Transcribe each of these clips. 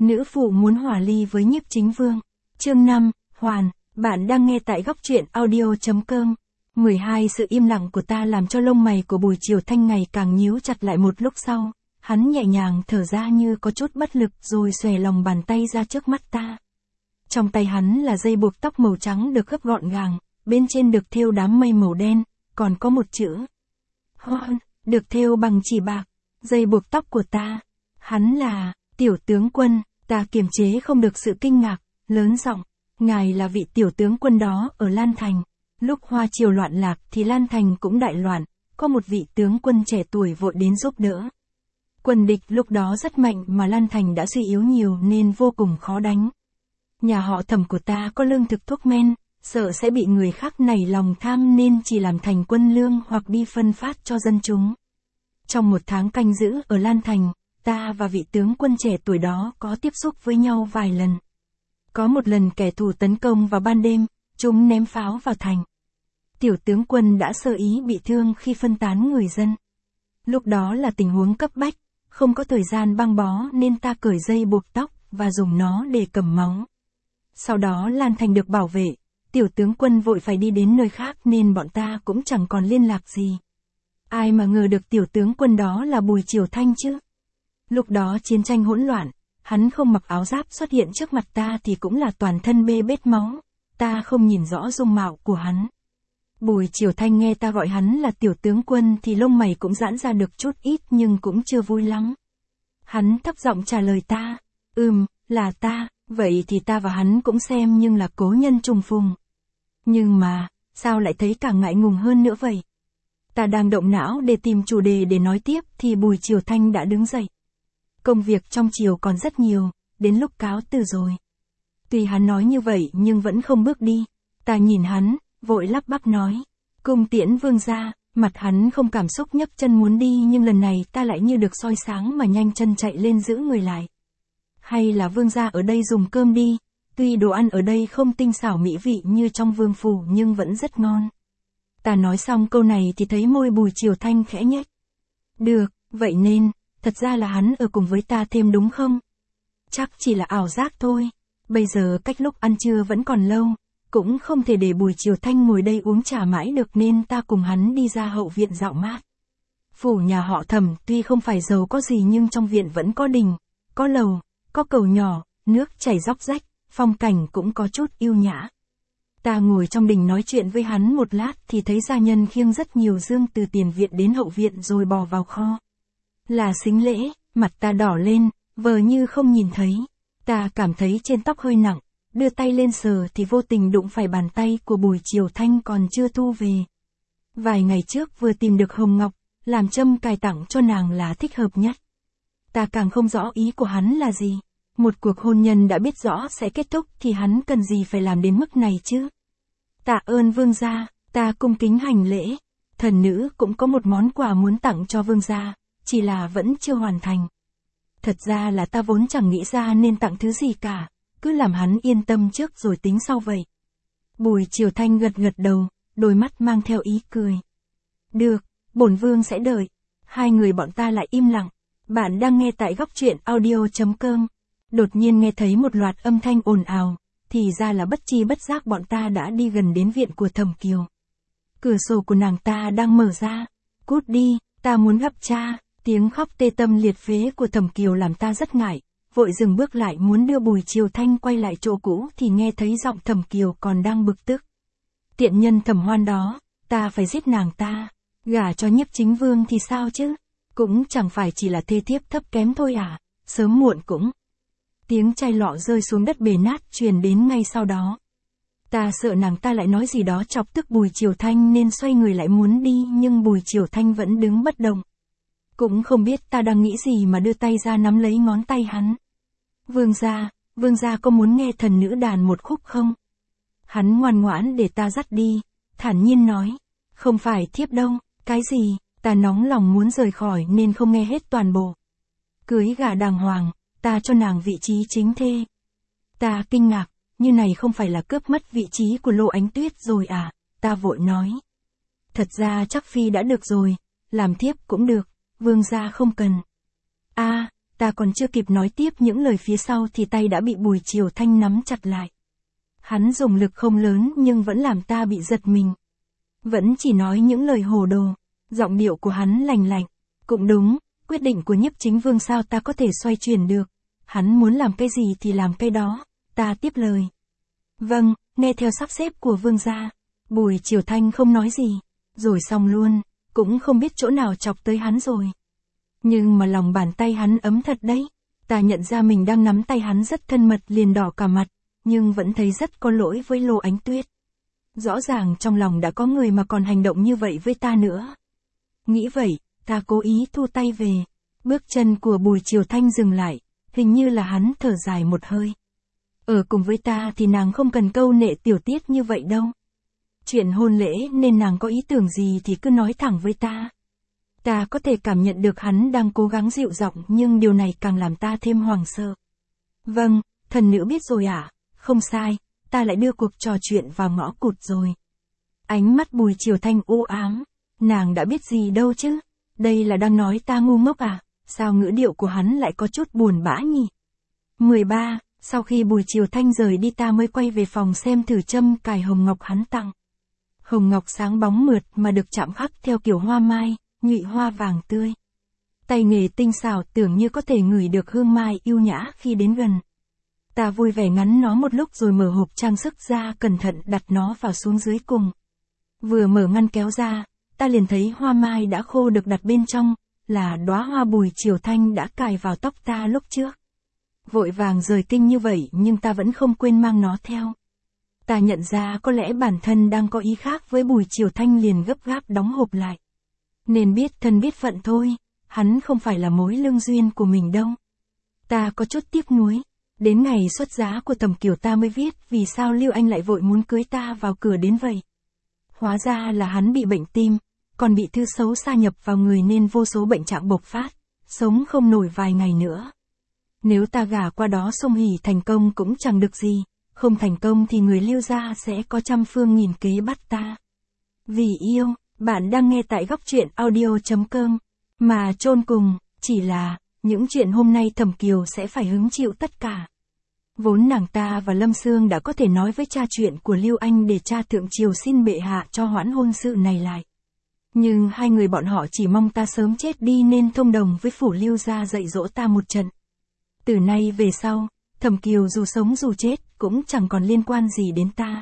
Nữ phụ muốn hòa ly với Nhiếp Chính Vương. Chương 5, Hoàn, bạn đang nghe tại góc truyện audio.com. 12 Sự im lặng của ta làm cho lông mày của Bùi Triều Thanh ngày càng nhíu chặt lại. Một lúc sau, hắn nhẹ nhàng thở ra như có chút bất lực rồi xòe lòng bàn tay ra trước mắt ta. Trong tay hắn là dây buộc tóc màu trắng được gấp gọn gàng, bên trên được thêu đám mây màu đen, còn có một chữ Hoan, được thêu bằng chỉ bạc. Dây buộc tóc của ta. Hắn là tiểu tướng quân. Ta kiềm chế không được sự kinh ngạc, lớn giọng, ngài là vị tiểu tướng quân đó ở Lan Thành. Lúc Hoa Triều loạn lạc thì Lan Thành cũng đại loạn, có một vị tướng quân trẻ tuổi vội đến giúp đỡ. Quân địch lúc đó rất mạnh mà Lan Thành đã suy yếu nhiều nên vô cùng khó đánh. Nhà họ Thẩm của ta có lương thực thuốc men, sợ sẽ bị người khác nảy lòng tham nên chỉ làm thành quân lương hoặc đi phân phát cho dân chúng. Trong một tháng canh giữ ở Lan Thành, ta và vị tướng quân trẻ tuổi đó có tiếp xúc với nhau vài lần. Có một lần kẻ thù tấn công vào ban đêm, chúng ném pháo vào thành. Tiểu tướng quân đã sơ ý bị thương khi phân tán người dân. Lúc đó là tình huống cấp bách, không có thời gian băng bó nên ta cởi dây buộc tóc và dùng nó để cầm máu. Sau đó Lan Thành được bảo vệ, tiểu tướng quân vội phải đi đến nơi khác nên bọn ta cũng chẳng còn liên lạc gì. Ai mà ngờ được tiểu tướng quân đó là Bùi Triều Thanh chứ. Lúc đó chiến tranh hỗn loạn, hắn không mặc áo giáp xuất hiện trước mặt ta thì cũng là toàn thân bê bết máu, ta không nhìn rõ dung mạo của hắn. Bùi Triều Thanh nghe ta gọi hắn là tiểu tướng quân thì lông mày cũng giãn ra được chút ít nhưng cũng chưa vui lắm. Hắn thấp giọng trả lời ta, là ta, vậy thì ta và hắn cũng xem nhưng là cố nhân trùng phùng. Nhưng mà, sao lại thấy càng ngại ngùng hơn nữa vậy? Ta đang động não để tìm chủ đề để nói tiếp thì Bùi Triều Thanh đã đứng dậy. Công việc trong triều còn rất nhiều, đến lúc cáo từ rồi. Tuy hắn nói như vậy nhưng vẫn không bước đi. Ta nhìn hắn, vội lắp bắp nói, cung tiễn vương gia. Mặt hắn không cảm xúc nhấc chân muốn đi nhưng lần này ta lại như được soi sáng mà nhanh chân chạy lên giữ người lại. Hay là vương gia ở đây dùng cơm đi, tuy đồ ăn ở đây không tinh xảo mỹ vị như trong vương phủ nhưng vẫn rất ngon. Ta nói xong câu này thì thấy môi Bùi Triều Thanh khẽ nhếch. Được, vậy nên, thật ra là hắn ở cùng với ta thêm đúng không? Chắc chỉ là ảo giác thôi. Bây giờ cách lúc ăn trưa vẫn còn lâu, cũng không thể để Bùi Triều Thanh ngồi đây uống trà mãi được nên ta cùng hắn đi ra hậu viện dạo mát. Phủ nhà họ Thẩm tuy không phải giàu có gì nhưng trong viện vẫn có đình, có lầu, có cầu nhỏ, nước chảy róc rách, phong cảnh cũng có chút yêu nhã. Ta ngồi trong đình nói chuyện với hắn một lát thì thấy gia nhân khiêng rất nhiều dương từ tiền viện đến hậu viện rồi bò vào kho. Là sính lễ, mặt ta đỏ lên, vờ như không nhìn thấy. Ta cảm thấy trên tóc hơi nặng, đưa tay lên sờ thì vô tình đụng phải bàn tay của Bùi Triều Thanh còn chưa thu về. Vài ngày trước vừa tìm được hồng ngọc, làm châm cài tặng cho nàng là thích hợp nhất. Ta càng không rõ ý của hắn là gì. Một cuộc hôn nhân đã biết rõ sẽ kết thúc thì hắn cần gì phải làm đến mức này chứ? Tạ ơn vương gia, ta cung kính hành lễ. Thần nữ cũng có một món quà muốn tặng cho vương gia, chỉ là vẫn chưa hoàn thành. Thật ra là ta vốn chẳng nghĩ ra nên tặng thứ gì cả, cứ làm hắn yên tâm trước rồi tính sau vậy. Bùi Triều Thanh gật gật đầu, đôi mắt mang theo ý cười. Được, bổn vương sẽ đợi. Hai người bọn ta lại im lặng. Bạn đang nghe tại góc truyện audio.com. Đột nhiên nghe thấy một loạt âm thanh ồn ào, thì ra là bất chi bất giác bọn ta đã đi gần đến viện của Thẩm Kiều. Cửa sổ của nàng ta đang mở ra. Cút đi, ta muốn gặp cha. Tiếng khóc tê tâm liệt phế của Thẩm Kiều làm ta rất ngại, vội dừng bước lại muốn đưa Bùi Triều Thanh quay lại chỗ cũ thì nghe thấy giọng Thẩm Kiều còn đang bực tức. Tiện nhân Thẩm Hoan đó, ta phải giết nàng ta, gả cho Nhiếp Chính Vương thì sao chứ? Cũng chẳng phải chỉ là thê thiếp thấp kém thôi à, sớm muộn cũng. Tiếng chai lọ rơi xuống đất bể nát truyền đến ngay sau đó. Ta sợ nàng ta lại nói gì đó chọc tức Bùi Triều Thanh nên xoay người lại muốn đi nhưng Bùi Triều Thanh vẫn đứng bất động. Cũng không biết ta đang nghĩ gì mà đưa tay ra nắm lấy ngón tay hắn. Vương gia có muốn nghe thần nữ đàn một khúc không? Hắn ngoan ngoãn để ta dắt đi, thản nhiên nói, không phải thiếp đâu, cái gì, ta nóng lòng muốn rời khỏi nên không nghe hết toàn bộ. Cưới gả đàng hoàng, ta cho nàng vị trí chính thê. Ta kinh ngạc, như này không phải là cướp mất vị trí của Lô Ánh Tuyết rồi à, ta vội nói. Thật ra chắc phi đã được rồi, làm thiếp cũng được, vương gia không cần. Ta còn chưa kịp nói tiếp những lời phía sau thì tay đã bị Bùi Triều Thanh nắm chặt lại. Hắn dùng lực không lớn nhưng vẫn làm ta bị giật mình. Vẫn chỉ nói những lời hồ đồ, giọng điệu của hắn lành lạnh. Cũng đúng, quyết định của Nhiếp Chính Vương sao ta có thể xoay chuyển được. Hắn muốn làm cái gì thì làm cái đó, ta tiếp lời. Vâng, nghe theo sắp xếp của vương gia. Bùi Triều Thanh không nói gì, rồi xong luôn, cũng không biết chỗ nào chọc tới hắn rồi. Nhưng mà lòng bàn tay hắn ấm thật đấy, ta nhận ra mình đang nắm tay hắn rất thân mật liền đỏ cả mặt, nhưng vẫn thấy rất có lỗi với Lô Ánh Tuyết. Rõ ràng trong lòng đã có người mà còn hành động như vậy với ta nữa. Nghĩ vậy, ta cố ý thu tay về, bước chân của Bùi Triều Thanh dừng lại, hình như là hắn thở dài một hơi. Ở cùng với ta thì nàng không cần câu nệ tiểu tiết như vậy đâu. Chuyện hôn lễ nên nàng có ý tưởng gì thì cứ nói thẳng với ta. Ta có thể cảm nhận được hắn đang cố gắng dịu giọng nhưng điều này càng làm ta thêm hoảng sợ. Vâng, thần nữ biết rồi ạ, không sai, ta lại đưa cuộc trò chuyện vào ngõ cụt rồi. Ánh mắt Bùi Triều Thanh u ám, nàng đã biết gì đâu chứ, đây là đang nói ta ngu ngốc à, sao ngữ điệu của hắn lại có chút buồn bã nhỉ. 13. Sau khi Bùi Triều Thanh rời đi ta mới quay về phòng xem thử châm cài hồng ngọc hắn tặng. Hồng ngọc sáng bóng mượt mà được chạm khắc theo kiểu hoa mai, nhụy hoa vàng tươi. Tay nghề tinh xảo tưởng như có thể ngửi được hương mai yêu nhã khi đến gần. Ta vui vẻ ngắn nó một lúc rồi mở hộp trang sức ra cẩn thận đặt nó vào xuống dưới cùng. Vừa mở ngăn kéo ra, ta liền thấy hoa mai đã khô được đặt bên trong, là đóa hoa Bùi Triều Thanh đã cài vào tóc ta lúc trước. Vội vàng rời kinh như vậy nhưng ta vẫn không quên mang nó theo. Ta nhận ra có lẽ bản thân đang có ý khác với Bùi Triều Thanh liền gấp gáp đóng hộp lại. Nên biết thân biết phận thôi, hắn không phải là mối lương duyên của mình đâu. Ta có chút tiếc nuối, đến ngày xuất giá của Tầm Kiều ta mới viết vì sao Lưu Anh lại vội muốn cưới ta vào cửa đến vậy. Hóa ra là hắn bị bệnh tim, còn bị thứ xấu sa nhập vào người nên vô số bệnh trạng bộc phát, sống không nổi vài ngày nữa. Nếu ta gả qua đó xông hỉ thành công cũng chẳng được gì, không thành công thì người Lưu gia sẽ có trăm phương nghìn kế bắt ta. Vì yêu, bạn đang nghe tại góc truyện audio.com, mà chôn cùng, chỉ là, những chuyện hôm nay Thẩm Kiều sẽ phải hứng chịu tất cả. Vốn nàng ta và Lâm Sương đã có thể nói với cha chuyện của Lưu Anh để cha thượng triều xin bệ hạ cho hoãn hôn sự này lại. Nhưng hai người bọn họ chỉ mong ta sớm chết đi nên thông đồng với phủ Lưu gia dạy dỗ ta một trận. Từ nay về sau, Thẩm Kiều dù sống dù chết cũng chẳng còn liên quan gì đến ta.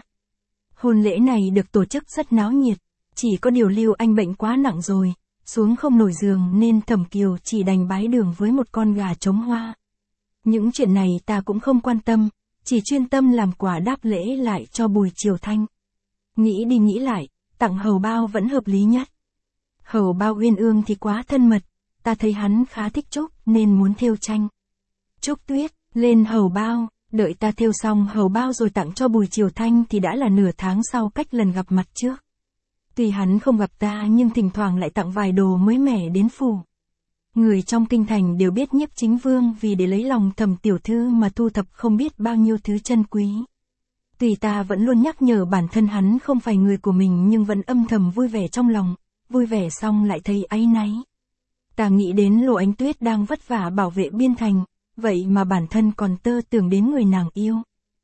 Hôn lễ này được tổ chức rất náo nhiệt, chỉ có điều Lưu Anh bệnh quá nặng rồi, xuống không nổi giường nên Thẩm Kiều chỉ đành bái đường với một con gà trống hoa. Những chuyện này ta cũng không quan tâm, chỉ chuyên tâm làm quà đáp lễ lại cho Bùi Triều Thanh. Nghĩ đi nghĩ lại, tặng hầu bao vẫn hợp lý nhất. Hầu bao uyên ương thì quá thân mật, ta thấy hắn khá thích trúc nên muốn thêu tranh. Trúc tuyết, lên hầu bao, đợi ta thêu xong hầu bao rồi tặng cho Bùi Triều Thanh thì đã là nửa tháng sau cách lần gặp mặt trước. Tuy hắn không gặp ta nhưng thỉnh thoảng lại tặng vài đồ mới mẻ đến phủ. Người trong kinh thành đều biết Nhiếp Chính Vương vì để lấy lòng Thẩm tiểu thư mà thu thập không biết bao nhiêu thứ chân quý. Tuy ta vẫn luôn nhắc nhở bản thân hắn không phải người của mình nhưng vẫn âm thầm vui vẻ trong lòng, vui vẻ xong lại thấy áy náy. Ta nghĩ đến Lô Ánh Tuyết đang vất vả bảo vệ biên thành, vậy mà bản thân còn tơ tưởng đến người nàng yêu.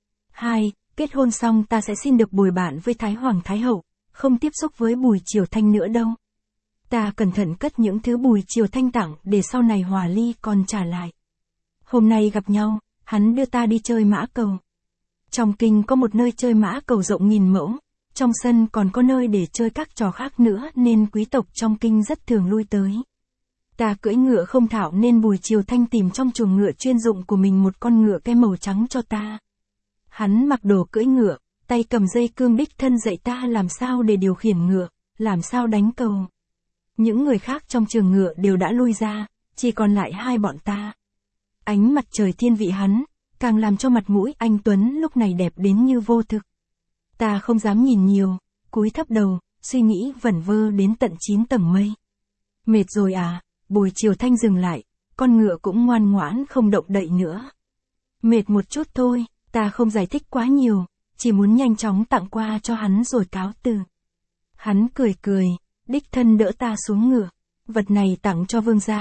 2. Kết hôn xong ta sẽ xin được bồi bạn với Thái Hoàng Thái Hậu, không tiếp xúc với Bùi Triều Thanh nữa đâu. Ta cẩn thận cất những thứ Bùi Triều Thanh tặng để sau này hòa ly còn trả lại. Hôm nay gặp nhau, hắn đưa ta đi chơi mã cầu. Trong kinh có một nơi chơi mã cầu rộng nghìn mẫu, trong sân còn có nơi để chơi các trò khác nữa nên quý tộc trong kinh rất thường lui tới. Ta cưỡi ngựa không thạo nên Bùi Triều Thanh tìm trong chuồng ngựa chuyên dụng của mình một con ngựa cái màu trắng cho ta. Hắn mặc đồ cưỡi ngựa, tay cầm dây cương đích thân dạy ta làm sao để điều khiển ngựa, làm sao đánh cầu. Những người khác trong trường ngựa đều đã lui ra, chỉ còn lại hai bọn ta. Ánh mặt trời thiên vị hắn, càng làm cho mặt mũi anh Tuấn lúc này đẹp đến như vô thực. Ta không dám nhìn nhiều, cúi thấp đầu, suy nghĩ vẩn vơ đến tận 9 tầng mây. Mệt rồi à? Bùi Triều Thanh dừng lại, con ngựa cũng ngoan ngoãn không động đậy nữa. Mệt một chút thôi, ta không giải thích quá nhiều, chỉ muốn nhanh chóng tặng qua cho hắn rồi cáo từ. Hắn cười cười, đích thân đỡ ta xuống ngựa. Vật này tặng cho vương gia,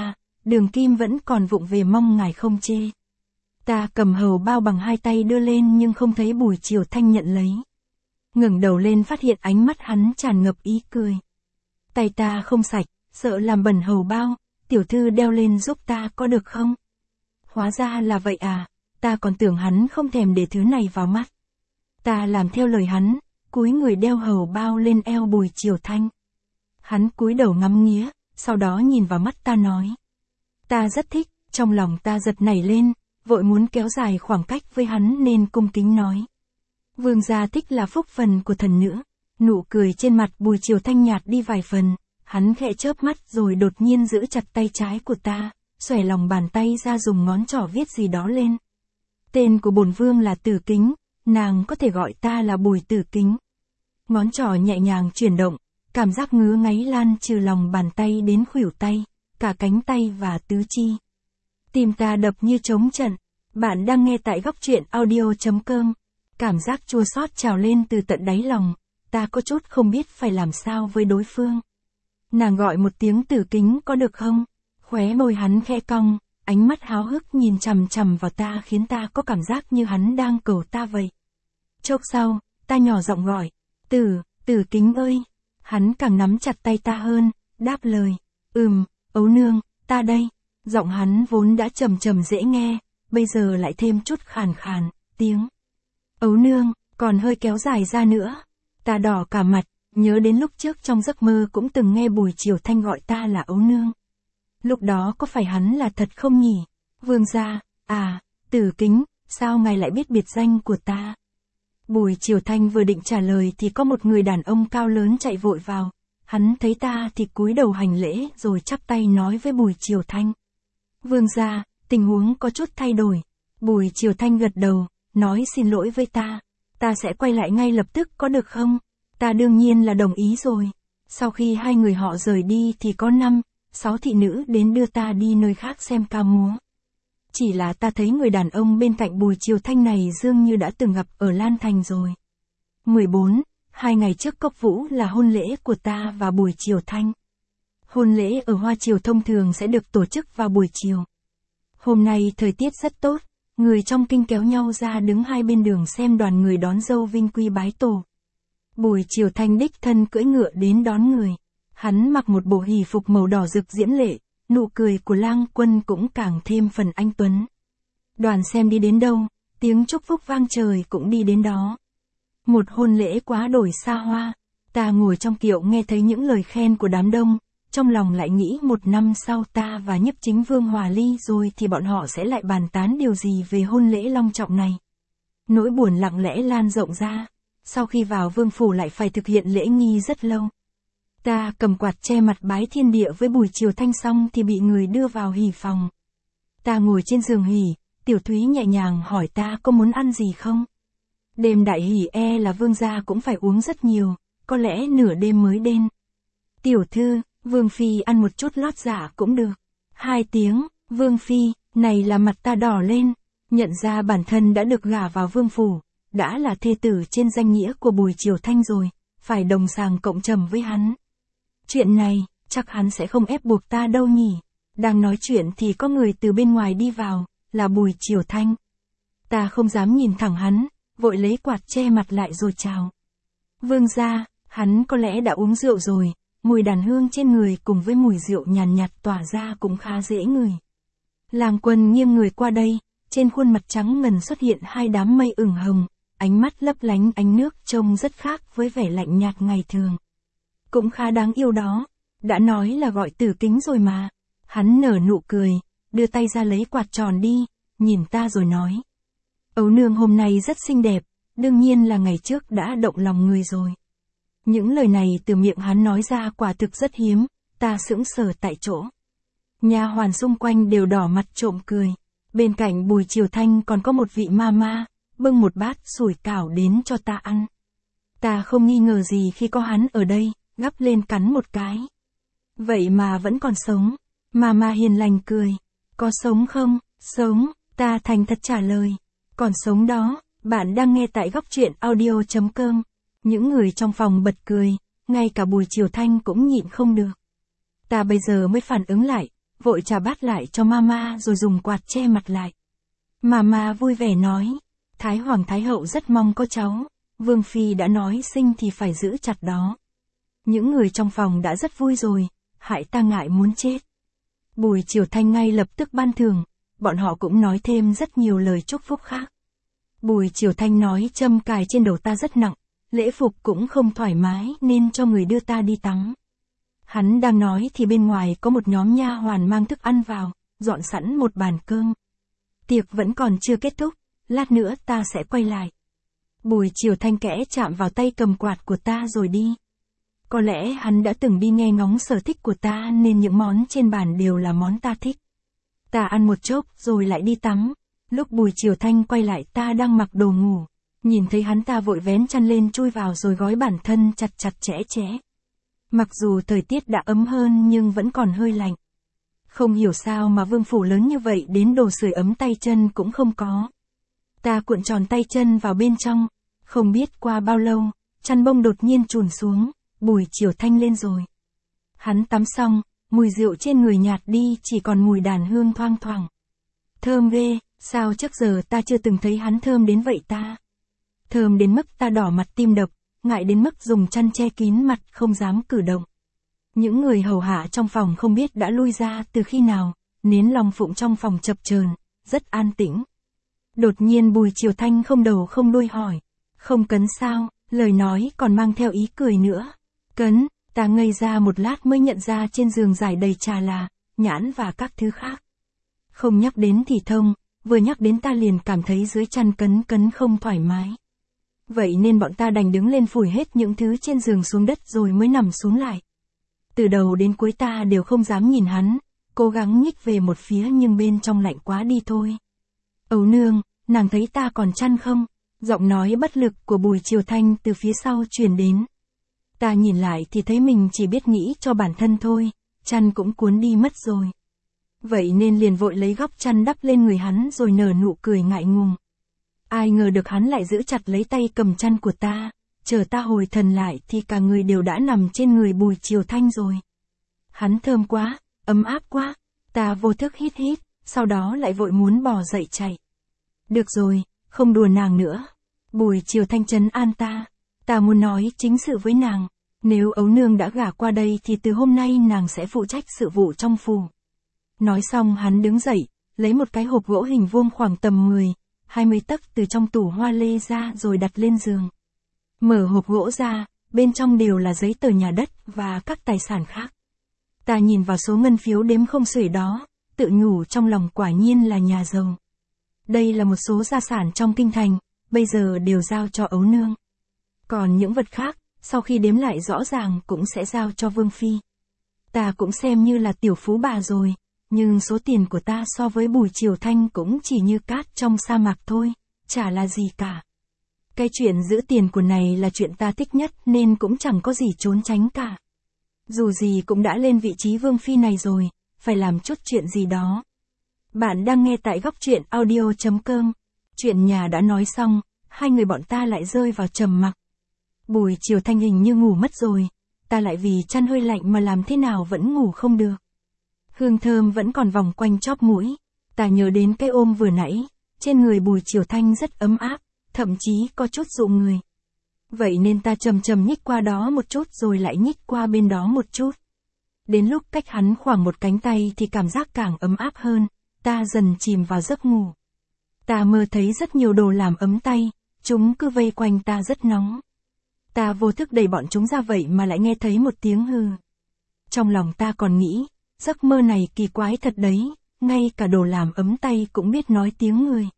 Đường Kim vẫn còn vụng về mong ngài không chê. Ta cầm hầu bao bằng hai tay đưa lên nhưng không thấy Bùi Triều Thanh nhận lấy. Ngẩng đầu lên phát hiện ánh mắt hắn tràn ngập ý cười. Tay ta không sạch, sợ làm bẩn hầu bao, tiểu thư đeo lên giúp ta có được không? Hóa ra là vậy à, ta còn tưởng hắn không thèm để thứ này vào mắt. Ta làm theo lời hắn, cúi người đeo hầu bao lên eo Bùi Triều Thanh. Hắn cúi đầu ngắm nghía, sau đó nhìn vào mắt ta nói. Ta rất thích, trong lòng ta giật nảy lên, vội muốn kéo dài khoảng cách với hắn nên cung kính nói. Vương gia thích là phúc phần của thần nữ. Nụ cười trên mặt Bùi Triều Thanh nhạt đi vài phần, hắn khẽ chớp mắt rồi đột nhiên giữ chặt tay trái của ta, xòe lòng bàn tay ra dùng ngón trỏ viết gì đó lên. Tên của bổn vương là Tử Kính, nàng có thể gọi ta là Bùi Tử Kính. Ngón trỏ nhẹ nhàng chuyển động, cảm giác ngứa ngáy lan trừ lòng bàn tay đến khuỷu tay, cả cánh tay và tứ chi. Tim ta đập như trống trận. Bạn đang nghe tại góc truyện audio.com. Cảm giác chua xót trào lên từ tận đáy lòng, ta có chút không biết phải làm sao với đối phương. Nàng gọi một tiếng Tử Kính có được không? Khóe môi hắn khẽ cong, ánh mắt háo hức nhìn chằm chằm vào ta khiến ta có cảm giác như hắn đang cầu ta vậy. Chốc sau, ta nhỏ giọng gọi, Tử Kính ơi. Hắn càng nắm chặt tay ta hơn, đáp lời, ấu nương, ta đây. Giọng hắn vốn đã trầm trầm dễ nghe, bây giờ lại thêm chút khàn khàn, tiếng ấu nương, còn hơi kéo dài ra nữa. Ta đỏ cả mặt, nhớ đến lúc trước trong giấc mơ cũng từng nghe Bùi Triều Thanh gọi ta là ấu nương. Lúc đó có phải hắn là thật không nhỉ? Vương gia, Tử Kính, sao ngài lại biết biệt danh của ta? Bùi Triều Thanh vừa định trả lời thì có một người đàn ông cao lớn chạy vội vào. Hắn thấy ta thì cúi đầu hành lễ rồi chắp tay nói với Bùi Triều Thanh. Vương gia, tình huống có chút thay đổi. Bùi Triều Thanh gật đầu, nói xin lỗi với ta. Ta sẽ quay lại ngay lập tức có được không? Ta đương nhiên là đồng ý rồi. Sau khi hai người họ rời đi thì có 5-6 thị nữ đến đưa ta đi nơi khác xem ca múa. Chỉ là ta thấy người đàn ông bên cạnh Bùi Triều Thanh này dường như đã từng gặp ở Lan Thành rồi. 14. 2 ngày trước Cốc Vũ là hôn lễ của ta và Bùi Triều Thanh. Hôn lễ ở Hoa Triều thông thường sẽ được tổ chức vào buổi chiều. Hôm nay thời tiết rất tốt, người trong kinh kéo nhau ra đứng hai bên đường xem đoàn người đón dâu vinh quy bái tổ. Bùi Triều Thanh đích thân cưỡi ngựa đến đón người. Hắn mặc một bộ hỷ phục màu đỏ rực diễm lệ, nụ cười của Lang Quân cũng càng thêm phần anh tuấn. Đoàn xem đi đến đâu, tiếng chúc phúc vang trời cũng đi đến đó. Một hôn lễ quá đổi xa hoa, ta ngồi trong kiệu nghe thấy những lời khen của đám đông, trong lòng lại nghĩ 1 năm sau ta và Nhiếp Chính Vương hòa ly rồi thì bọn họ sẽ lại bàn tán điều gì về hôn lễ long trọng này. Nỗi buồn lặng lẽ lan rộng ra, sau khi vào vương phủ lại phải thực hiện lễ nghi rất lâu. Ta cầm quạt che mặt bái thiên địa với Bùi Triều Thanh xong thì bị người đưa vào hỷ phòng. Ta ngồi trên giường hỷ, Tiểu Thúy nhẹ nhàng hỏi ta có muốn ăn gì không? Đêm đại hỷ là vương gia cũng phải uống rất nhiều, có lẽ nửa đêm mới đến. Tiểu thư, Vương Phi ăn một chút lót dạ cũng được. 2 tiếng, Vương Phi, này là mặt ta đỏ lên, nhận ra bản thân đã được gả vào vương phủ, đã là thê tử trên danh nghĩa của Bùi Triều Thanh rồi, phải đồng sàng cộng trầm với hắn. Chuyện này, chắc hắn sẽ không ép buộc ta đâu nhỉ. Đang nói chuyện thì có người từ bên ngoài đi vào, là Bùi Triều Thanh. Ta không dám nhìn thẳng hắn, vội lấy quạt che mặt lại rồi chào. Vương gia, hắn có lẽ đã uống rượu rồi, mùi đàn hương trên người cùng với mùi rượu nhàn nhạt tỏa ra cũng khá dễ ngửi. Lang Quân nghiêng người qua đây, trên khuôn mặt trắng ngần xuất hiện 2 đám mây ửng hồng, ánh mắt lấp lánh ánh nước trông rất khác với vẻ lạnh nhạt ngày thường. Cũng khá đáng yêu đó, đã nói là gọi Tử Kính rồi mà. Hắn nở nụ cười, đưa tay ra lấy quạt tròn đi, nhìn ta rồi nói. Ấu nương hôm nay rất xinh đẹp, đương nhiên là ngày trước đã động lòng người rồi. Những lời này từ miệng hắn nói ra quả thực rất hiếm, ta sững sờ tại chỗ. Nha hoàn xung quanh đều đỏ mặt trộm cười. Bên cạnh Bùi Triều Thanh còn có một vị ma bưng một bát sủi cảo đến cho ta ăn. Ta không nghi ngờ gì khi có hắn ở đây, gắp lên cắn một cái. Vậy mà vẫn còn sống. Ma hiền lành cười. Có sống không? Sống, ta thành thật trả lời. Còn sống đó. Bạn đang nghe tại góc truyện audio.com. Những người trong phòng bật cười, ngay cả Bùi Triều Thanh cũng nhịn không được. Ta bây giờ mới phản ứng lại, vội trả bát lại cho mama rồi dùng quạt che mặt lại. Mama vui vẻ nói, Thái Hoàng Thái Hậu rất mong có cháu, Vương Phi đã nói sinh thì phải giữ chặt đó. Những người trong phòng đã rất vui rồi, hại ta ngại muốn chết. Bùi Triều Thanh ngay lập tức ban thưởng, bọn họ cũng nói thêm rất nhiều lời chúc phúc khác. Bùi Triều Thanh nói châm cài trên đầu ta rất nặng, lễ phục cũng không thoải mái nên cho người đưa ta đi tắm. Hắn đang nói thì bên ngoài có một nhóm nha hoàn mang thức ăn vào, dọn sẵn một bàn cơm. Tiệc vẫn còn chưa kết thúc, lát nữa ta sẽ quay lại. Bùi Triều Thanh kẽ chạm vào tay cầm quạt của ta rồi đi. Có lẽ hắn đã từng đi nghe ngóng sở thích của ta nên những món trên bàn đều là món ta thích. Ta ăn một chốc rồi lại đi tắm. Lúc Bùi Triều Thanh quay lại ta đang mặc đồ ngủ. Nhìn thấy hắn ta vội vén chăn lên chui vào rồi gói bản thân chặt chặt chẽ chẽ. Mặc dù thời tiết đã ấm hơn nhưng vẫn còn hơi lạnh. Không hiểu sao mà vương phủ lớn như vậy đến đồ sưởi ấm tay chân cũng không có. Ta cuộn tròn tay chân vào bên trong. Không biết qua bao lâu, chăn bông đột nhiên chùn xuống, Bùi Triều Thanh lên rồi. Hắn tắm xong, mùi rượu trên người nhạt đi chỉ còn mùi đàn hương thoang thoảng. Thơm ghê, sao trước giờ ta chưa từng thấy hắn thơm đến vậy ta. Thơm đến mức ta đỏ mặt tim đập, ngại đến mức dùng chăn che kín mặt không dám cử động. Những người hầu hạ trong phòng không biết đã lui ra từ khi nào, nến long phụng trong phòng chập chờn, rất an tĩnh. Đột nhiên Bùi Triều Thanh không đầu không đuôi hỏi, không cấn sao, lời nói còn mang theo ý cười nữa. Cấn, ta ngây ra một lát mới nhận ra trên giường trải đầy trà là, nhãn và các thứ khác. Không nhắc đến thì thông, vừa nhắc đến ta liền cảm thấy dưới chăn cấn cấn không thoải mái. Vậy nên bọn ta đành đứng lên phủi hết những thứ trên giường xuống đất rồi mới nằm xuống lại. Từ đầu đến cuối ta đều không dám nhìn hắn, cố gắng nhích về một phía nhưng bên trong lạnh quá đi thôi. Ấu nương, nàng thấy ta còn chăn không? Giọng nói bất lực của Bùi Triều Thanh từ phía sau truyền đến. Ta nhìn lại thì thấy mình chỉ biết nghĩ cho bản thân thôi, chăn cũng cuốn đi mất rồi. Vậy nên liền vội lấy góc chăn đắp lên người hắn rồi nở nụ cười ngại ngùng. Ai ngờ được hắn lại giữ chặt lấy tay cầm chăn của ta, chờ ta hồi thần lại thì cả người đều đã nằm trên người Bùi Triều Thanh rồi. Hắn thơm quá, ấm áp quá, ta vô thức hít hít, sau đó lại vội muốn bò dậy chạy. Được rồi, không đùa nàng nữa. Bùi Triều Thanh trấn an ta muốn nói chính sự với nàng, nếu ấu nương đã gả qua đây thì từ hôm nay nàng sẽ phụ trách sự vụ trong phủ. Nói xong hắn đứng dậy, lấy một cái hộp gỗ hình vuông khoảng tầm 10-20 tấc từ trong tủ hoa lê ra rồi đặt lên giường. Mở hộp gỗ ra, bên trong đều là giấy tờ nhà đất và các tài sản khác. Ta nhìn vào số ngân phiếu đếm không xuể đó, tự nhủ trong lòng quả nhiên là nhà giàu. Đây là một số gia sản trong kinh thành, bây giờ đều giao cho ấu nương. Còn những vật khác, sau khi đếm lại rõ ràng cũng sẽ giao cho Vương Phi. Ta cũng xem như là tiểu phú bà rồi, nhưng số tiền của ta so với Bùi Triều Thanh cũng chỉ như cát trong sa mạc thôi, chả là gì cả. Cái chuyện giữ tiền của này là chuyện ta thích nhất nên cũng chẳng có gì trốn tránh cả. Dù gì cũng đã lên vị trí Vương Phi này rồi, phải làm chút chuyện gì đó. Bạn đang nghe tại góc truyện audio.com. Chuyện nhà đã nói xong, hai người bọn ta lại rơi vào trầm mặc. Bùi Triều Thanh hình như ngủ mất rồi, ta lại vì chăn hơi lạnh mà làm thế nào vẫn ngủ không được. Hương thơm vẫn còn vòng quanh chóp mũi, ta nhớ đến cái ôm vừa nãy, trên người Bùi Triều Thanh rất ấm áp, thậm chí có chút dụ người. Vậy nên ta chậm chậm nhích qua đó một chút rồi lại nhích qua bên đó một chút. Đến lúc cách hắn khoảng một cánh tay thì cảm giác càng ấm áp hơn, ta dần chìm vào giấc ngủ. Ta mơ thấy rất nhiều đồ làm ấm tay, chúng cứ vây quanh ta rất nóng. Ta vô thức đẩy bọn chúng ra vậy mà lại nghe thấy một tiếng hừ. Trong lòng ta còn nghĩ, giấc mơ này kỳ quái thật đấy, ngay cả đồ làm ấm tay cũng biết nói tiếng người.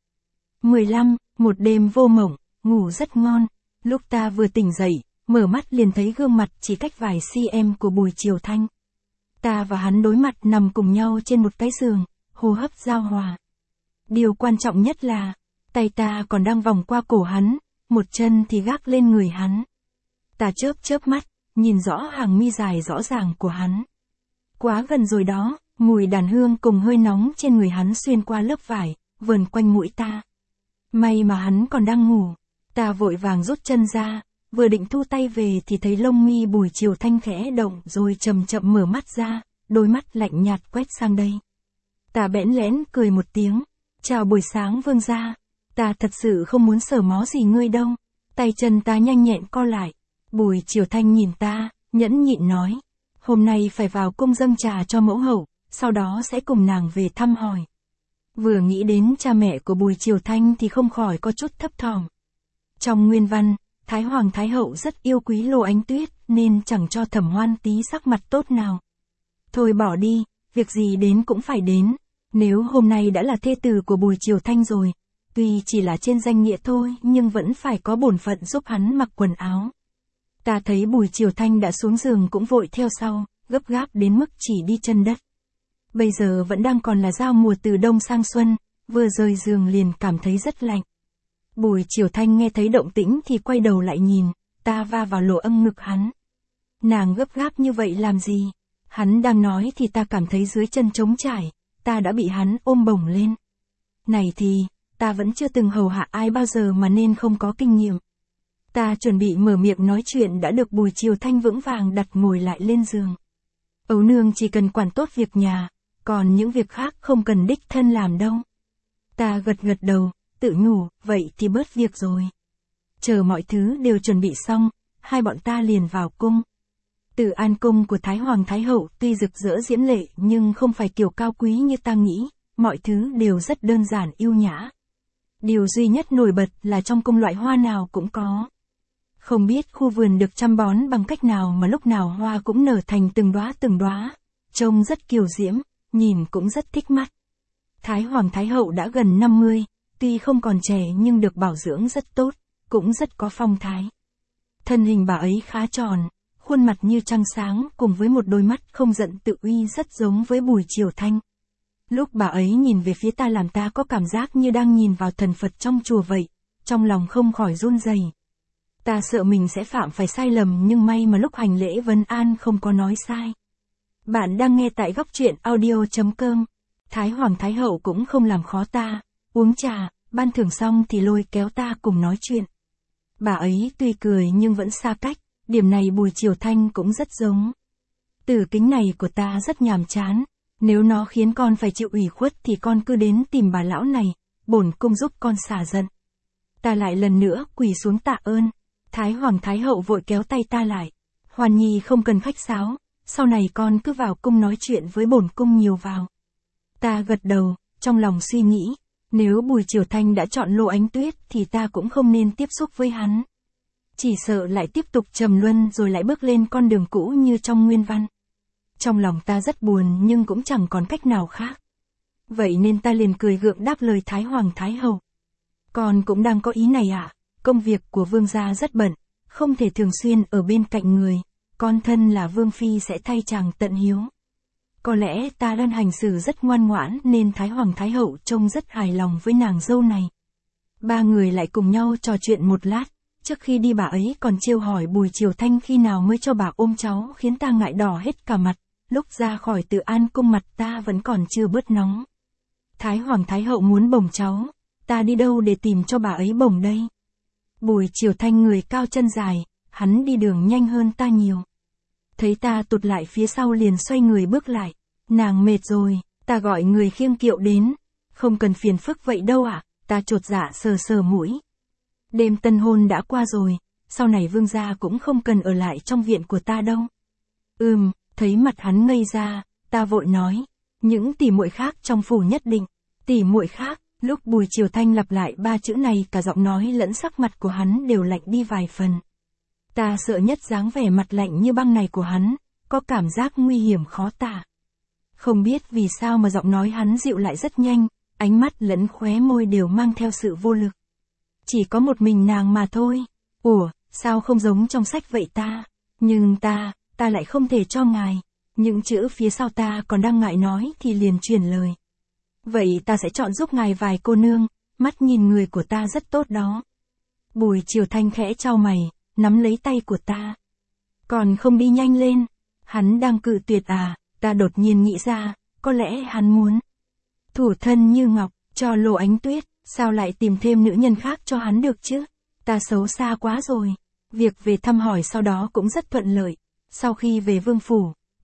15, một đêm vô mộng, ngủ rất ngon. Lúc ta vừa tỉnh dậy, mở mắt liền thấy gương mặt chỉ cách vài cm của Bùi Triều Thanh. Ta và hắn đối mặt nằm cùng nhau trên một cái giường, hô hấp giao hòa. Điều quan trọng nhất là, tay ta còn đang vòng qua cổ hắn, một chân thì gác lên người hắn. Ta chớp mắt, nhìn rõ hàng mi dài rõ ràng của hắn. Quá gần rồi đó, mùi đàn hương cùng hơi nóng trên người hắn xuyên qua lớp vải, vờn quanh mũi ta. May mà hắn còn đang ngủ, ta vội vàng rút chân ra, vừa định thu tay về thì thấy lông mi Bùi Triều Thanh khẽ động rồi chậm chậm mở mắt ra, đôi mắt lạnh nhạt quét sang đây. Ta bẽn lẽn cười một tiếng. Chào buổi sáng vương gia. Ta thật sự không muốn sờ mó gì ngươi đâu. Tay chân ta nhanh nhẹn co lại. Bùi Triều Thanh nhìn ta, nhẫn nhịn nói. Hôm nay phải vào cung dâng trà cho mẫu hậu, sau đó sẽ cùng nàng về thăm hỏi. Vừa nghĩ đến cha mẹ của Bùi Triều Thanh thì không khỏi có chút thấp thỏm. Trong nguyên văn, Thái Hoàng Thái Hậu rất yêu quý Lô Ánh Tuyết nên chẳng cho Thẩm Hoan tí sắc mặt tốt nào. Thôi bỏ đi, việc gì đến cũng phải đến. Nếu hôm nay đã là thê tử của Bùi Triều Thanh rồi, tuy chỉ là trên danh nghĩa thôi nhưng vẫn phải có bổn phận giúp hắn mặc quần áo. Ta thấy Bùi Triều Thanh đã xuống giường cũng vội theo sau, gấp gáp đến mức chỉ đi chân đất. Bây giờ vẫn đang còn là giao mùa từ đông sang xuân, vừa rời giường liền cảm thấy rất lạnh. Bùi Triều Thanh nghe thấy động tĩnh thì quay đầu lại nhìn, ta va vào lỗ âm ngực hắn. Nàng gấp gáp như vậy làm gì? Hắn đang nói thì ta cảm thấy dưới chân trống trải, ta đã bị hắn ôm bổng lên. Này thì, ta vẫn chưa từng hầu hạ ai bao giờ mà nên không có kinh nghiệm. Ta chuẩn bị mở miệng nói chuyện đã được Bùi Triều Thanh vững vàng đặt ngồi lại lên giường. Ấu nương chỉ cần quản tốt việc nhà, còn những việc khác không cần đích thân làm đâu. Ta gật gật đầu, tự nhủ, vậy thì bớt việc rồi. Chờ mọi thứ đều chuẩn bị xong, hai bọn ta liền vào cung. Từ An cung của Thái Hoàng Thái Hậu tuy rực rỡ diễm lệ nhưng không phải kiểu cao quý như ta nghĩ, mọi thứ đều rất đơn giản yêu nhã. Điều duy nhất nổi bật là trong cung loại hoa nào cũng có. Không biết khu vườn được chăm bón bằng cách nào mà lúc nào hoa cũng nở thành từng đóa, trông rất kiều diễm, nhìn cũng rất thích mắt. Thái Hoàng Thái Hậu đã gần 50, tuy không còn trẻ nhưng được bảo dưỡng rất tốt, cũng rất có phong thái. Thân hình bà ấy khá tròn, khuôn mặt như trăng sáng cùng với một đôi mắt không giận tự uy rất giống với Bùi Triều Thanh. Lúc bà ấy nhìn về phía ta làm ta có cảm giác như đang nhìn vào thần Phật trong chùa vậy, trong lòng không khỏi run rẩy. Ta sợ mình sẽ phạm phải sai lầm nhưng may mà lúc hành lễ vấn an không có nói sai. Bạn đang nghe tại góc truyện audio.com. Thái Hoàng Thái Hậu cũng không làm khó ta, uống trà, ban thưởng xong thì lôi kéo ta cùng nói chuyện. Bà ấy tuy cười nhưng vẫn xa cách, điểm này Bùi Triều Thanh cũng rất giống. Từ kính này của ta rất nhàm chán, nếu nó khiến con phải chịu ủy khuất thì con cứ đến tìm bà lão này, bổn cung giúp con xả giận. Ta lại lần nữa quỳ xuống tạ ơn. Thái Hoàng Thái Hậu vội kéo tay ta lại. Hoàn Nhi không cần khách sáo, sau này con cứ vào cung nói chuyện với bổn cung nhiều vào. Ta gật đầu, trong lòng suy nghĩ, nếu Bùi Triều Thanh đã chọn Lô Ánh Tuyết thì ta cũng không nên tiếp xúc với hắn. Chỉ sợ lại tiếp tục trầm luân rồi lại bước lên con đường cũ như trong nguyên văn. Trong lòng ta rất buồn nhưng cũng chẳng còn cách nào khác. Vậy nên ta liền cười gượng đáp lời Thái Hoàng Thái Hậu. Con cũng đang có ý này ạ. Công việc của vương gia rất bận, không thể thường xuyên ở bên cạnh người, con thân là vương phi sẽ thay chàng tận hiếu. Có lẽ ta đang hành xử rất ngoan ngoãn nên Thái Hoàng Thái Hậu trông rất hài lòng với nàng dâu này. Ba người lại cùng nhau trò chuyện một lát, trước khi đi bà ấy còn trêu hỏi Bùi Triều Thanh khi nào mới cho bà ôm cháu khiến ta ngại đỏ hết cả mặt, lúc ra khỏi Từ An cung mặt ta vẫn còn chưa bớt nóng. Thái Hoàng Thái Hậu muốn bồng cháu, ta đi đâu để tìm cho bà ấy bồng đây? Bùi Triều Thanh người cao chân dài, hắn đi đường nhanh hơn ta nhiều. Thấy ta tụt lại phía sau liền xoay người bước lại. Nàng mệt rồi, ta gọi người khiêng kiệu đến. Không cần phiền phức vậy đâu ạ, ta chột dạ sờ sờ mũi. Đêm tân hôn đã qua rồi, sau này vương gia cũng không cần ở lại trong viện của ta đâu. Thấy mặt hắn ngây ra, ta vội nói. Những tỉ muội khác trong phủ nhất định, tỉ muội khác. Lúc Bùi Triều Thanh lặp lại ba chữ này cả giọng nói lẫn sắc mặt của hắn đều lạnh đi vài phần. Ta sợ nhất dáng vẻ mặt lạnh như băng này của hắn, có cảm giác nguy hiểm khó tả. Không biết vì sao mà giọng nói hắn dịu lại rất nhanh, ánh mắt lẫn khóe môi đều mang theo sự vô lực. Chỉ có một mình nàng mà thôi. Ủa, sao không giống trong sách vậy ta? Nhưng ta lại không thể cho ngài. Những chữ phía sau ta còn đang ngại nói thì liền truyền lời. Vậy ta sẽ chọn giúp ngài vài cô nương, mắt nhìn người của ta rất tốt đó. Bùi Triều Thanh khẽ chau mày, nắm lấy tay của ta. Còn không đi nhanh lên, hắn đang cự tuyệt à, ta đột nhiên nghĩ ra, có lẽ hắn muốn thủ thân như ngọc, cho Lô Ánh Tuyết, sao lại tìm thêm nữ nhân khác cho hắn được chứ? Ta xấu xa quá rồi. Việc về thăm hỏi sau đó cũng rất thuận lợi. Sau khi về vương phủ,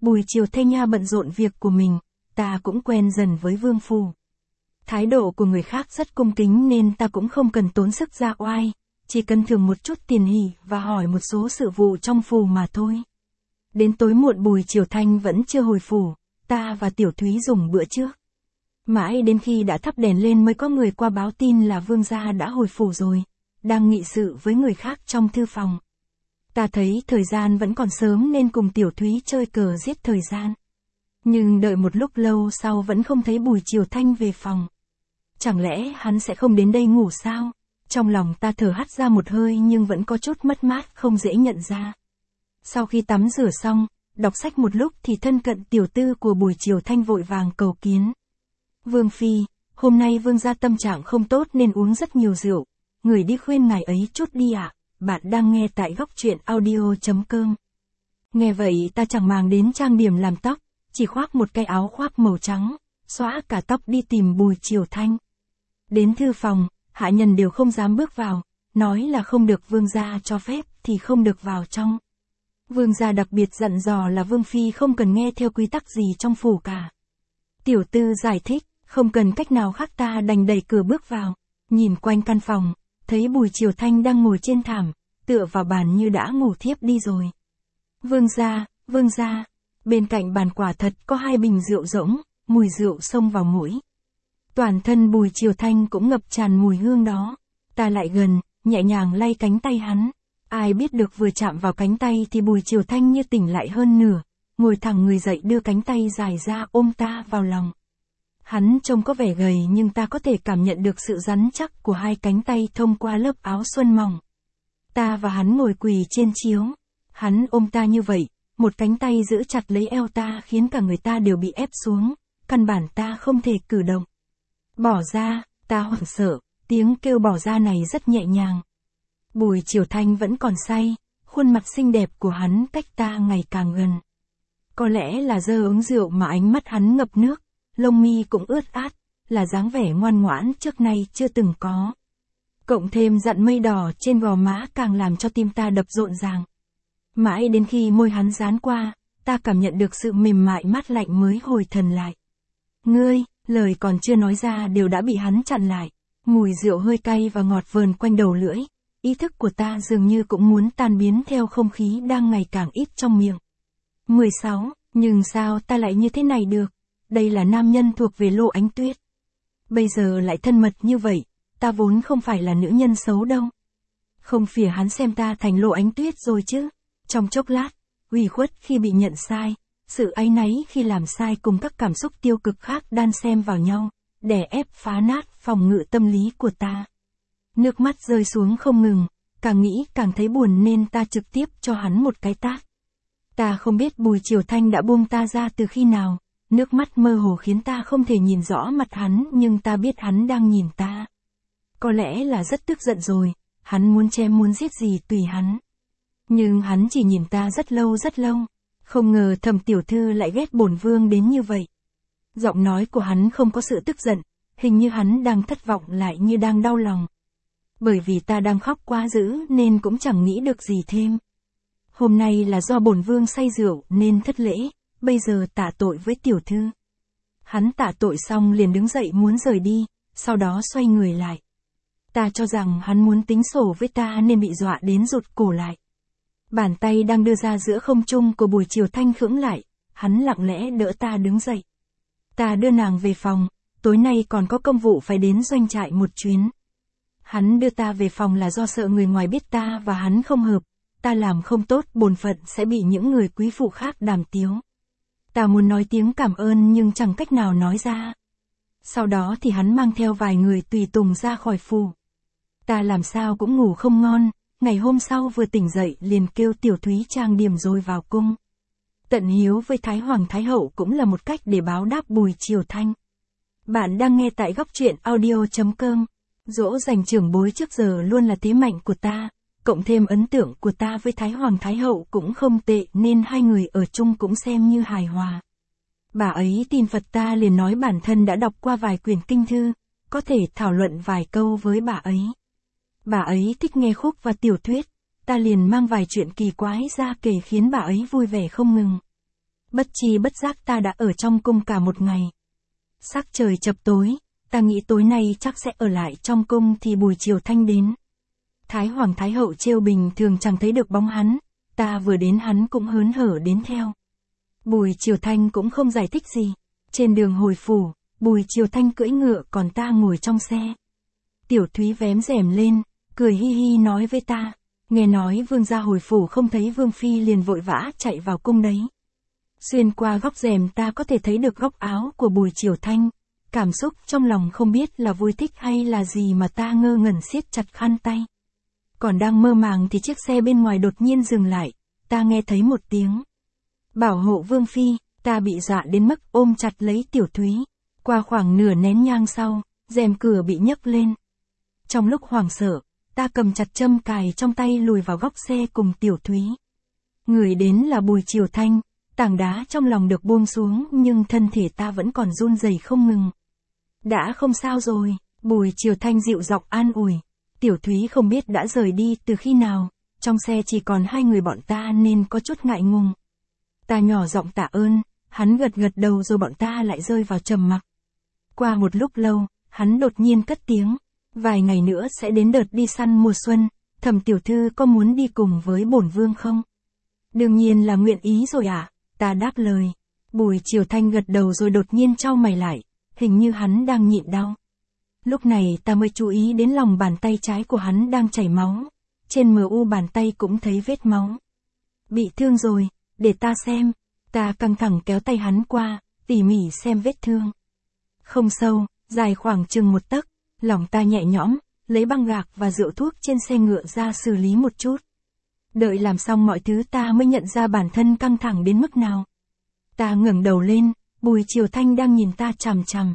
Buổi chiều thay nha bận rộn việc của mình, ta cũng quen dần với vương phủ. Thái độ của người khác rất cung kính nên ta cũng không cần tốn sức ra oai, chỉ cần thưởng một chút tiền hỉ và hỏi một số sự vụ trong phủ mà thôi. Đến tối muộn Bùi Triều Thanh vẫn chưa hồi phủ, ta và Tiểu Thúy dùng bữa trước. Mãi đến khi đã thắp đèn lên mới có người qua báo tin là vương gia đã hồi phủ rồi, đang nghị sự với người khác trong thư phòng. Ta thấy thời gian vẫn còn sớm nên cùng Tiểu Thúy chơi cờ giết thời gian. Nhưng đợi một lúc lâu sau vẫn không thấy Bùi Triều Thanh về phòng. Chẳng lẽ hắn sẽ không đến đây ngủ sao? Trong lòng ta thở hắt ra một hơi nhưng vẫn có chút mất mát không dễ nhận ra. Sau khi tắm rửa xong, đọc sách một lúc thì thân cận tiểu tư của Bùi Triều Thanh vội vàng cầu kiến. Vương phi, hôm nay vương gia tâm trạng không tốt nên uống rất nhiều rượu. Người đi khuyên ngài ấy chút đi ạ. Bạn đang nghe tại góc truyện audio.com. Nghe vậy ta chẳng màng đến trang điểm làm tóc, chỉ khoác một cái áo khoác màu trắng, xõa cả tóc đi tìm Bùi Triều Thanh. Đến thư phòng, hạ nhân đều không dám bước vào, nói là không được vương gia cho phép thì không được vào trong. Vương gia đặc biệt dặn dò là vương phi không cần nghe theo quy tắc gì trong phủ cả. Tiểu tư giải thích, không cần cách nào khác ta đành đẩy cửa bước vào, nhìn quanh căn phòng, thấy Bùi Triều Thanh đang ngồi trên thảm, tựa vào bàn như đã ngủ thiếp đi rồi. Vương gia, bên cạnh bàn quả thật có 2 bình rượu rỗng, mùi rượu xông vào mũi. Toàn thân Bùi Triều Thanh cũng ngập tràn mùi hương đó. Ta lại gần, nhẹ nhàng lay cánh tay hắn. Ai biết được vừa chạm vào cánh tay thì Bùi Triều Thanh như tỉnh lại hơn nửa, ngồi thẳng người dậy đưa cánh tay dài ra ôm ta vào lòng. Hắn trông có vẻ gầy nhưng ta có thể cảm nhận được sự rắn chắc của 2 cánh tay thông qua lớp áo xuân mỏng. Ta và hắn ngồi quỳ trên chiếu. Hắn ôm ta như vậy, một cánh tay giữ chặt lấy eo ta khiến cả người ta đều bị ép xuống, căn bản ta không thể cử động. Bỏ ra, ta hoảng sợ, tiếng kêu bỏ ra này rất nhẹ nhàng. Bùi Triều Thanh vẫn còn say, khuôn mặt xinh đẹp của hắn cách ta ngày càng gần. Có lẽ là do uống rượu mà ánh mắt hắn ngập nước, lông mi cũng ướt át, là dáng vẻ ngoan ngoãn trước nay chưa từng có. Cộng thêm dặn mây đỏ trên gò má càng làm cho tim ta đập rộn ràng. Mãi đến khi môi hắn dán qua, ta cảm nhận được sự mềm mại mát lạnh mới hồi thần lại. Ngươi, lời còn chưa nói ra đều đã bị hắn chặn lại. Mùi rượu hơi cay và ngọt vờn quanh đầu lưỡi. Ý thức của ta dường như cũng muốn tan biến theo không khí đang ngày càng ít trong miệng. 16. Nhưng sao ta lại như thế này được? Đây là nam nhân thuộc về Lô Ánh Tuyết. Bây giờ lại thân mật như vậy, ta vốn không phải là nữ nhân xấu đâu. Không phỉa hắn xem ta thành Lô Ánh Tuyết rồi chứ. Trong chốc lát, ủy khuất khi bị nhận sai, sự áy náy khi làm sai cùng các cảm xúc tiêu cực khác đan xen vào nhau, đè ép phá nát phòng ngự tâm lý của ta. Nước mắt rơi xuống không ngừng, càng nghĩ càng thấy buồn nên ta trực tiếp cho hắn một cái tát. Ta không biết Bùi Triều Thanh đã buông ta ra từ khi nào, nước mắt mơ hồ khiến ta không thể nhìn rõ mặt hắn nhưng ta biết hắn đang nhìn ta. Có lẽ là rất tức giận rồi, hắn muốn chém muốn giết gì tùy hắn. Nhưng hắn chỉ nhìn ta rất lâu, không ngờ Thẩm tiểu thư lại ghét bổn vương đến như vậy. Giọng nói của hắn không có sự tức giận, hình như hắn đang thất vọng lại như đang đau lòng. Bởi vì ta đang khóc quá dữ nên cũng chẳng nghĩ được gì thêm. Hôm nay là do bổn vương say rượu nên thất lễ, bây giờ tạ tội với tiểu thư. Hắn tạ tội xong liền đứng dậy muốn rời đi, sau đó xoay người lại. Ta cho rằng hắn muốn tính sổ với ta nên bị dọa đến rụt cổ lại. Bàn tay đang đưa ra giữa không trung của Bùi Triều Thanh khựng lại, hắn lặng lẽ đỡ ta đứng dậy. Ta đưa nàng về phòng, tối nay còn có công vụ phải đến doanh trại một chuyến. Hắn đưa ta về phòng là do sợ người ngoài biết ta và hắn không hợp, ta làm không tốt bổn phận sẽ bị những người quý phụ khác đàm tiếu. Ta muốn nói tiếng cảm ơn nhưng chẳng cách nào nói ra. Sau đó thì hắn mang theo vài người tùy tùng ra khỏi phủ. Ta làm sao cũng ngủ không ngon, ngày hôm sau vừa tỉnh dậy liền kêu Tiểu Thúy trang điểm rồi vào cung. Tận hiếu với Thái Hoàng Thái Hậu cũng là một cách để báo đáp Bùi Triều Thanh. Bạn đang nghe tại góc truyện audio.com. Dỗ dành trưởng bối trước giờ luôn là thế mạnh của ta, cộng thêm ấn tượng của ta với Thái Hoàng Thái Hậu cũng không tệ nên 2 người ở chung cũng xem như hài hòa. Bà ấy tin Phật ta liền nói bản thân đã đọc qua vài quyển kinh thư, có thể thảo luận vài câu với bà ấy. Bà ấy thích nghe khúc và tiểu thuyết, ta liền mang vài chuyện kỳ quái ra kể khiến bà ấy vui vẻ không ngừng. Bất chi bất giác ta đã ở trong cung cả một ngày. Sắc trời chập tối, ta nghĩ tối nay chắc sẽ ở lại trong cung thì Bùi Triều Thanh đến. Thái Hoàng Thái Hậu trêu bình thường chẳng thấy được bóng hắn, ta vừa đến hắn cũng hớn hở đến theo. Bùi Triều Thanh cũng không giải thích gì. Trên đường hồi phủ, Bùi Triều Thanh cưỡi ngựa còn ta ngồi trong xe. Tiểu Thúy vén rèm lên, cười hi hi nói với ta, nghe nói vương gia hồi phủ không thấy vương phi liền vội vã chạy vào cung đấy. Xuyên qua góc rèm ta có thể thấy được góc áo của Bùi Triều Thanh, cảm xúc trong lòng không biết là vui thích hay là gì mà ta ngơ ngẩn siết chặt khăn tay. Còn đang mơ màng thì chiếc xe bên ngoài đột nhiên dừng lại, ta nghe thấy một tiếng. Bảo hộ vương phi, ta bị dọa đến mức ôm chặt lấy Tiểu Thúy. Qua khoảng nửa nén nhang sau, rèm cửa bị nhấc lên. Trong lúc hoảng sợ, ta cầm chặt châm cài trong tay lùi vào góc xe cùng Tiểu Thúy. Người đến là Bùi Triều Thanh, tảng đá trong lòng được buông xuống nhưng thân thể ta vẫn còn run rẩy không ngừng. Đã không sao rồi, Bùi Triều Thanh dịu giọng an ủi. Tiểu Thúy không biết đã rời đi từ khi nào, trong xe chỉ còn hai người bọn ta nên có chút ngại ngùng. Ta nhỏ giọng tạ ơn, hắn gật gật đầu rồi bọn ta lại rơi vào trầm mặc. Qua một lúc lâu, hắn đột nhiên cất tiếng, vài ngày nữa sẽ đến đợt đi săn mùa xuân, Thẩm tiểu thư có muốn đi cùng với bổn vương không? Đương nhiên là nguyện ý rồi ạ, ta đáp lời. Bùi Triều Thanh gật đầu rồi đột nhiên chau mày lại, hình như hắn đang nhịn đau. Lúc này ta mới chú ý đến lòng bàn tay trái của hắn đang chảy máu, trên mu bàn tay cũng thấy vết máu. Bị thương rồi, để ta xem, ta căng thẳng kéo tay hắn qua, tỉ mỉ xem vết thương. Không sâu, dài khoảng chừng 1 tấc, lòng ta nhẹ nhõm, lấy băng gạc và rượu thuốc trên xe ngựa ra xử lý một chút. Đợi làm xong mọi thứ ta mới nhận ra bản thân căng thẳng đến mức nào. Ta ngẩng đầu lên, Bùi Triều Thanh đang nhìn ta chằm chằm.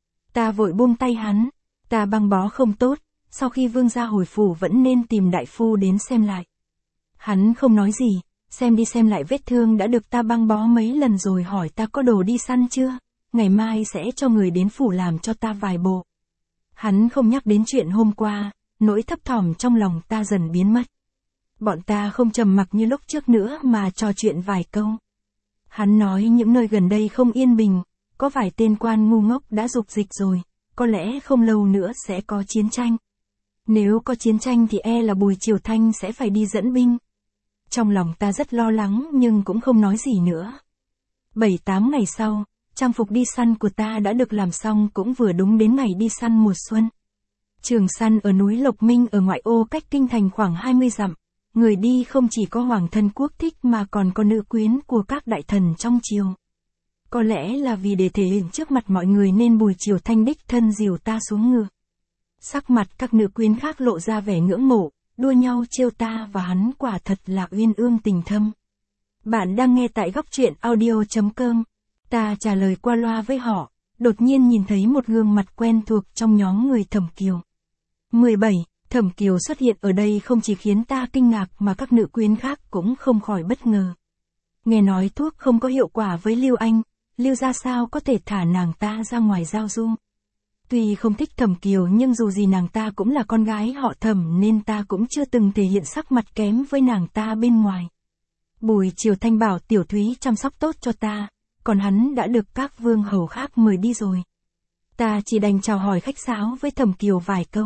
Ta vội buông tay hắn, ta băng bó không tốt, sau khi vương gia hồi phủ vẫn nên tìm đại phu đến xem lại. Hắn không nói gì, xem đi xem lại vết thương đã được ta băng bó mấy lần rồi hỏi ta có đồ đi săn chưa, ngày mai sẽ cho người đến phủ làm cho ta vài bộ. Hắn không nhắc đến chuyện hôm qua, nỗi thấp thỏm trong lòng ta dần biến mất. Bọn ta không trầm mặc như lúc trước nữa mà trò chuyện vài câu. Hắn nói những nơi gần đây không yên bình, có vài tên quan ngu ngốc đã dục dịch rồi, có lẽ không lâu nữa sẽ có chiến tranh. Nếu có chiến tranh thì là Bùi Triều Thanh sẽ phải đi dẫn binh. Trong lòng ta rất lo lắng nhưng cũng không nói gì nữa. 7-8 ngày sau, trang phục đi săn của ta đã được làm xong cũng vừa đúng đến ngày đi săn mùa xuân. Trường săn ở núi Lộc Minh ở ngoại ô cách kinh thành khoảng 20 dặm. Người đi không chỉ có hoàng thân quốc thích mà còn có nữ quyến của các đại thần trong triều. Có lẽ là vì để thể hiện trước mặt mọi người nên Bùi Triều Thanh đích thân dìu ta xuống ngựa. Sắc mặt các nữ quyến khác lộ ra vẻ ngưỡng mộ, đua nhau trêu ta và hắn quả thật là uyên ương tình thâm. Bạn đang nghe tại góc truyện audio.com. Ta trả lời qua loa với họ, đột nhiên nhìn thấy một gương mặt quen thuộc trong nhóm người Thẩm Kiều. 17. Thẩm Kiều xuất hiện ở đây không chỉ khiến ta kinh ngạc mà các nữ quyến khác cũng không khỏi bất ngờ. Nghe nói thuốc không có hiệu quả với Lưu Anh, Lưu gia sao có thể thả nàng ta ra ngoài giao du. Tuy không thích Thẩm Kiều nhưng dù gì nàng ta cũng là con gái họ Thẩm nên ta cũng chưa từng thể hiện sắc mặt kém với nàng ta bên ngoài. Bùi Triều Thanh bảo Tiểu Thúy chăm sóc tốt cho ta, còn hắn đã được các vương hầu khác mời đi rồi. Ta chỉ đành chào hỏi khách sáo với Thẩm Kiều vài câu.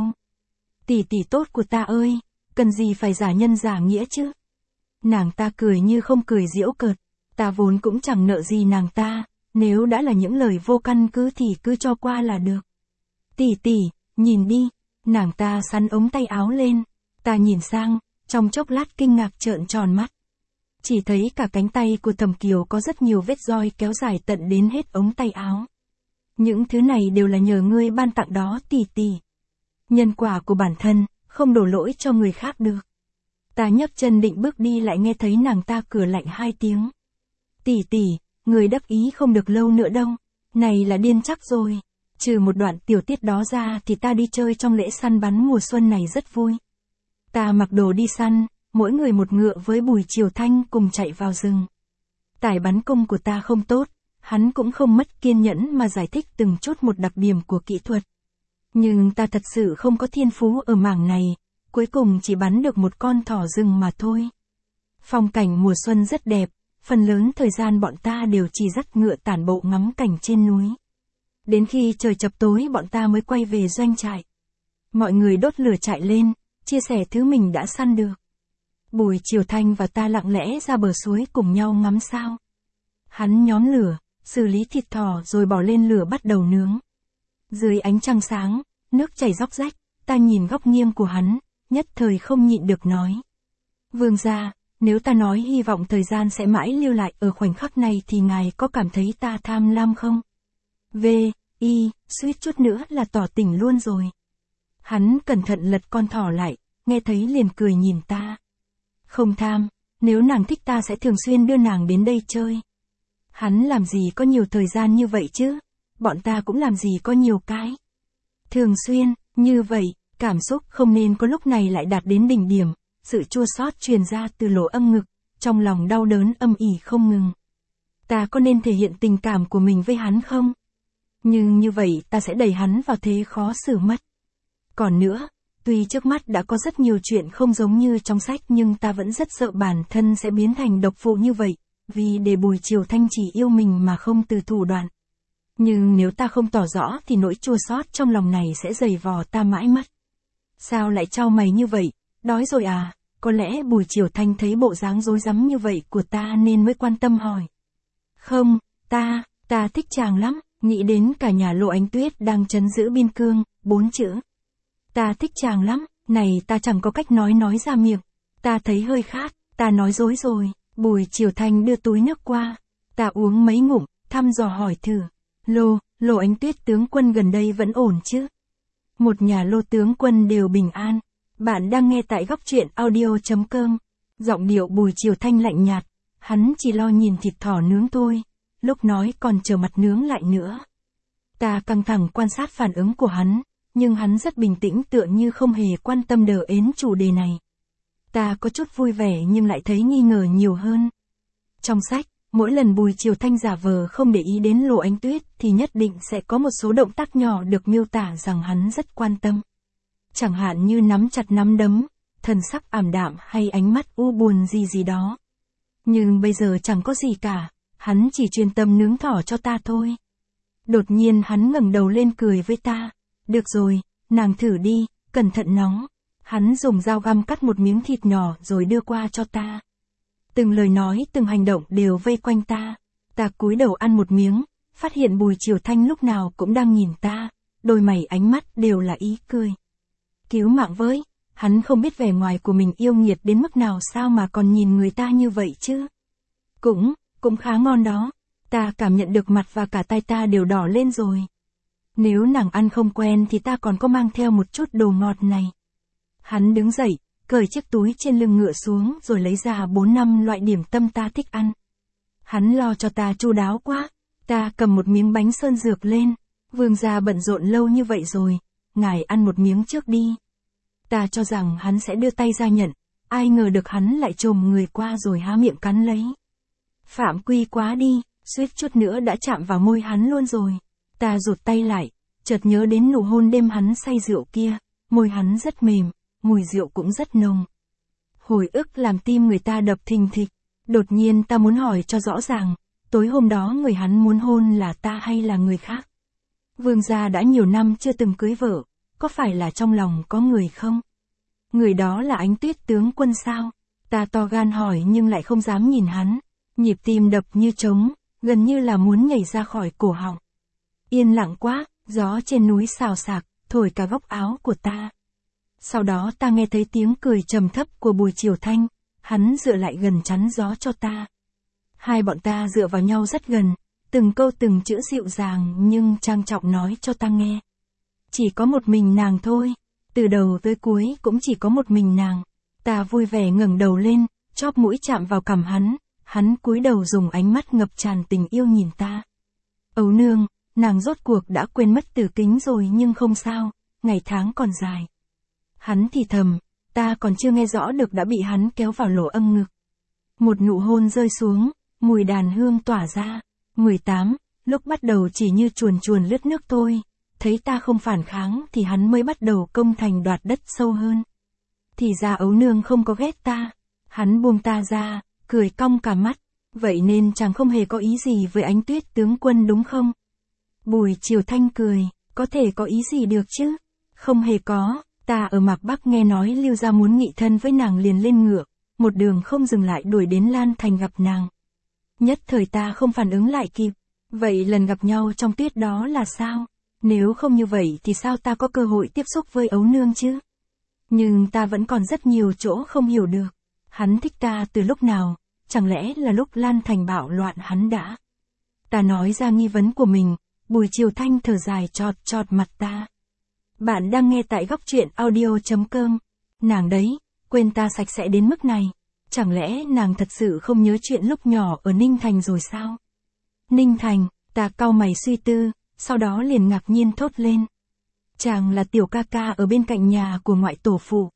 Tỷ tỷ tốt của ta ơi, cần gì phải giả nhân giả nghĩa chứ? Nàng ta cười như không cười giễu cợt, ta vốn cũng chẳng nợ gì nàng ta, nếu đã là những lời vô căn cứ thì cứ cho qua là được. Tỷ tỷ, nhìn đi, nàng ta xắn ống tay áo lên, ta nhìn sang, trong chốc lát kinh ngạc trợn tròn mắt. Chỉ thấy cả cánh tay của Thẩm Kiều có rất nhiều vết roi kéo dài tận đến hết ống tay áo. Những thứ này đều là nhờ ngươi ban tặng đó tỷ tỷ. Nhân quả của bản thân, không đổ lỗi cho người khác được. Ta nhấc chân định bước đi lại nghe thấy nàng ta cười lạnh 2 tiếng. Tỷ tỷ, người đắc ý không được lâu nữa đâu, này là điên chắc rồi. Trừ một đoạn tiểu tiết đó ra thì ta đi chơi trong lễ săn bắn mùa xuân này rất vui. Ta mặc đồ đi săn, mỗi người một ngựa với Bùi Triều Thanh cùng chạy vào rừng. Tài bắn cung của ta không tốt, hắn cũng không mất kiên nhẫn mà giải thích từng chút một đặc điểm của kỹ thuật. Nhưng ta thật sự không có thiên phú ở mảng này, cuối cùng chỉ bắn được một con thỏ rừng mà thôi. Phong cảnh mùa xuân rất đẹp, phần lớn thời gian bọn ta đều chỉ dắt ngựa tản bộ ngắm cảnh trên núi. Đến khi trời chập tối bọn ta mới quay về doanh trại. Mọi người đốt lửa trại lên, chia sẻ thứ mình đã săn được. Buổi chiều Thanh và ta lặng lẽ ra bờ suối cùng nhau ngắm sao. Hắn nhóm lửa, xử lý thịt thỏ rồi bỏ lên lửa bắt đầu nướng. Dưới ánh trăng sáng, nước chảy róc rách, ta nhìn góc nghiêng của hắn, nhất thời không nhịn được nói. Vương gia, nếu ta nói hy vọng thời gian sẽ mãi lưu lại ở khoảnh khắc này thì ngài có cảm thấy ta tham lam không? Suýt chút nữa là tỏ tình luôn rồi. Hắn cẩn thận lật con thỏ lại, nghe thấy liền cười nhìn ta. Không tham, nếu nàng thích ta sẽ thường xuyên đưa nàng đến đây chơi. Hắn làm gì có nhiều thời gian như vậy chứ, bọn ta cũng làm gì có nhiều cái. Thường xuyên, như vậy, cảm xúc không nên có lúc này lại đạt đến đỉnh điểm, sự chua xót truyền ra từ lỗ âm ngực, trong lòng đau đớn âm ỉ không ngừng. Ta có nên thể hiện tình cảm của mình với hắn không? Nhưng như vậy ta sẽ đẩy hắn vào thế khó xử mất. Còn nữa, tuy trước mắt đã có rất nhiều chuyện không giống như trong sách nhưng ta vẫn rất sợ bản thân sẽ biến thành độc phụ như vậy, vì để Bùi Triều Thanh chỉ yêu mình mà không từ thủ đoạn. Nhưng nếu ta không tỏ rõ thì nỗi chua xót trong lòng này sẽ dày vò ta mãi mất. Sao lại chau mày như vậy, đói rồi à? Có lẽ Bùi Triều Thanh thấy bộ dáng rối rắm như vậy của ta nên mới quan tâm hỏi. Không, ta thích chàng lắm, nghĩ đến cả nhà Lộ Ánh Tuyết đang trấn giữ biên cương, 4 chữ. Ta thích chàng lắm, này ta chẳng có cách nói ra miệng. Ta thấy hơi khát, ta nói dối rồi. Bùi Triều Thanh đưa túi nước qua. Ta uống mấy ngụm, thăm dò hỏi thử. Lộ Ánh Tuyết tướng quân gần đây vẫn ổn chứ? Một nhà Lô tướng quân đều bình an. Bạn đang nghe tại góc truyện audio.com. Giọng điệu Bùi Triều Thanh lạnh nhạt. Hắn chỉ lo nhìn thịt thỏ nướng thôi. Lúc nói còn chờ mặt nướng lại nữa. Ta căng thẳng quan sát phản ứng của hắn. Nhưng hắn rất bình tĩnh tựa như không hề quan tâm đờ ến chủ đề này. Ta có chút vui vẻ nhưng lại thấy nghi ngờ nhiều hơn. Trong sách, mỗi lần Bùi Triều Thanh giả vờ không để ý đến Lộ Ánh Tuyết thì nhất định sẽ có một số động tác nhỏ được miêu tả rằng hắn rất quan tâm. Chẳng hạn như nắm chặt nắm đấm, thần sắc ảm đạm hay ánh mắt u buồn gì đó. Nhưng bây giờ chẳng có gì cả, hắn chỉ chuyên tâm nướng thỏ cho ta thôi. Đột nhiên hắn ngẩng đầu lên cười với ta. Được rồi, nàng thử đi, cẩn thận nóng. Hắn dùng dao găm cắt một miếng thịt nhỏ rồi đưa qua cho ta. Từng lời nói, từng hành động đều vây quanh ta. Ta cúi đầu ăn một miếng, phát hiện Bùi Triều Thanh lúc nào cũng đang nhìn ta, đôi mày ánh mắt đều là ý cười. Cứu mạng với, hắn không biết vẻ ngoài của mình yêu nghiệt đến mức nào sao mà còn nhìn người ta như vậy chứ. Cũng khá ngon đó. Ta cảm nhận được mặt và cả tay ta đều đỏ lên rồi. Nếu nàng ăn không quen thì ta còn có mang theo một chút đồ ngọt này. Hắn đứng dậy, cởi chiếc túi trên lưng ngựa xuống rồi lấy ra 4-5 loại điểm tâm ta thích ăn. Hắn lo cho ta chu đáo quá. Ta cầm một miếng bánh sơn dược lên. Vương gia bận rộn lâu như vậy rồi, ngài ăn một miếng trước đi. Ta cho rằng hắn sẽ đưa tay ra nhận, ai ngờ được hắn lại chồm người qua rồi há miệng cắn lấy. Phạm quy quá đi, suýt chút nữa đã chạm vào môi hắn luôn rồi. Ta rụt tay lại, chợt nhớ đến nụ hôn đêm hắn say rượu kia, môi hắn rất mềm, mùi rượu cũng rất nồng. Hồi ức làm tim người ta đập thình thịch, đột nhiên ta muốn hỏi cho rõ ràng, tối hôm đó người hắn muốn hôn là ta hay là người khác? Vương gia đã nhiều năm chưa từng cưới vợ, có phải là trong lòng có người không? Người đó là Ánh Tuyết tướng quân sao? Ta to gan hỏi nhưng lại không dám nhìn hắn, nhịp tim đập như trống, gần như là muốn nhảy ra khỏi cổ họng. Yên lặng quá, gió trên núi xào xạc, thổi cả góc áo của ta. Sau đó ta nghe thấy tiếng cười trầm thấp của Bùi Triều Thanh, hắn dựa lại gần chắn gió cho ta. Hai bọn ta dựa vào nhau rất gần, từng câu từng chữ dịu dàng nhưng trang trọng nói cho ta nghe. Chỉ có một mình nàng thôi, từ đầu tới cuối cũng chỉ có một mình nàng. Ta vui vẻ ngẩng đầu lên, chóp mũi chạm vào cằm hắn cúi đầu dùng ánh mắt ngập tràn tình yêu nhìn ta. Ấu nương, nàng rốt cuộc đã quên mất Tử Kính rồi nhưng không sao, ngày tháng còn dài. Hắn thì thầm, ta còn chưa nghe rõ được đã bị hắn kéo vào lỗ âm ngực. Một nụ hôn rơi xuống, mùi đàn hương tỏa ra. 18, lúc bắt đầu chỉ như chuồn chuồn lướt nước thôi, thấy ta không phản kháng thì hắn mới bắt đầu công thành đoạt đất sâu hơn. Thì ra Ấu nương không có ghét ta, hắn buông ta ra, cười cong cả mắt, Vậy nên chàng không hề có ý gì với Ánh Tuyết tướng quân đúng không? Bùi Triều Thanh cười, có thể có ý gì được chứ? Không hề có, ta ở Mạc Bắc nghe nói Lưu gia muốn nghị thân với nàng liền lên ngựa, một đường không dừng lại đuổi đến Lan Thành gặp nàng. Nhất thời ta không phản ứng lại kịp, vậy lần gặp nhau trong tuyết đó là sao? Nếu không như vậy thì sao ta có cơ hội tiếp xúc với ấu nương chứ? Nhưng ta vẫn còn rất nhiều chỗ không hiểu được. Hắn thích ta từ lúc nào, chẳng lẽ là lúc Lan Thành bạo loạn hắn đã? Ta nói ra nghi vấn của mình, Bùi Triều Thanh thở dài chọt chọt mặt ta. Bạn đang nghe tại góc truyện audio.com. Nàng đấy, quên ta sạch sẽ đến mức này. Chẳng lẽ nàng thật sự không nhớ chuyện lúc nhỏ ở Ninh Thành rồi sao? Ninh Thành, ta cau mày suy tư, sau đó liền ngạc nhiên thốt lên. Chàng là tiểu ca ca ở bên cạnh nhà của ngoại tổ phụ.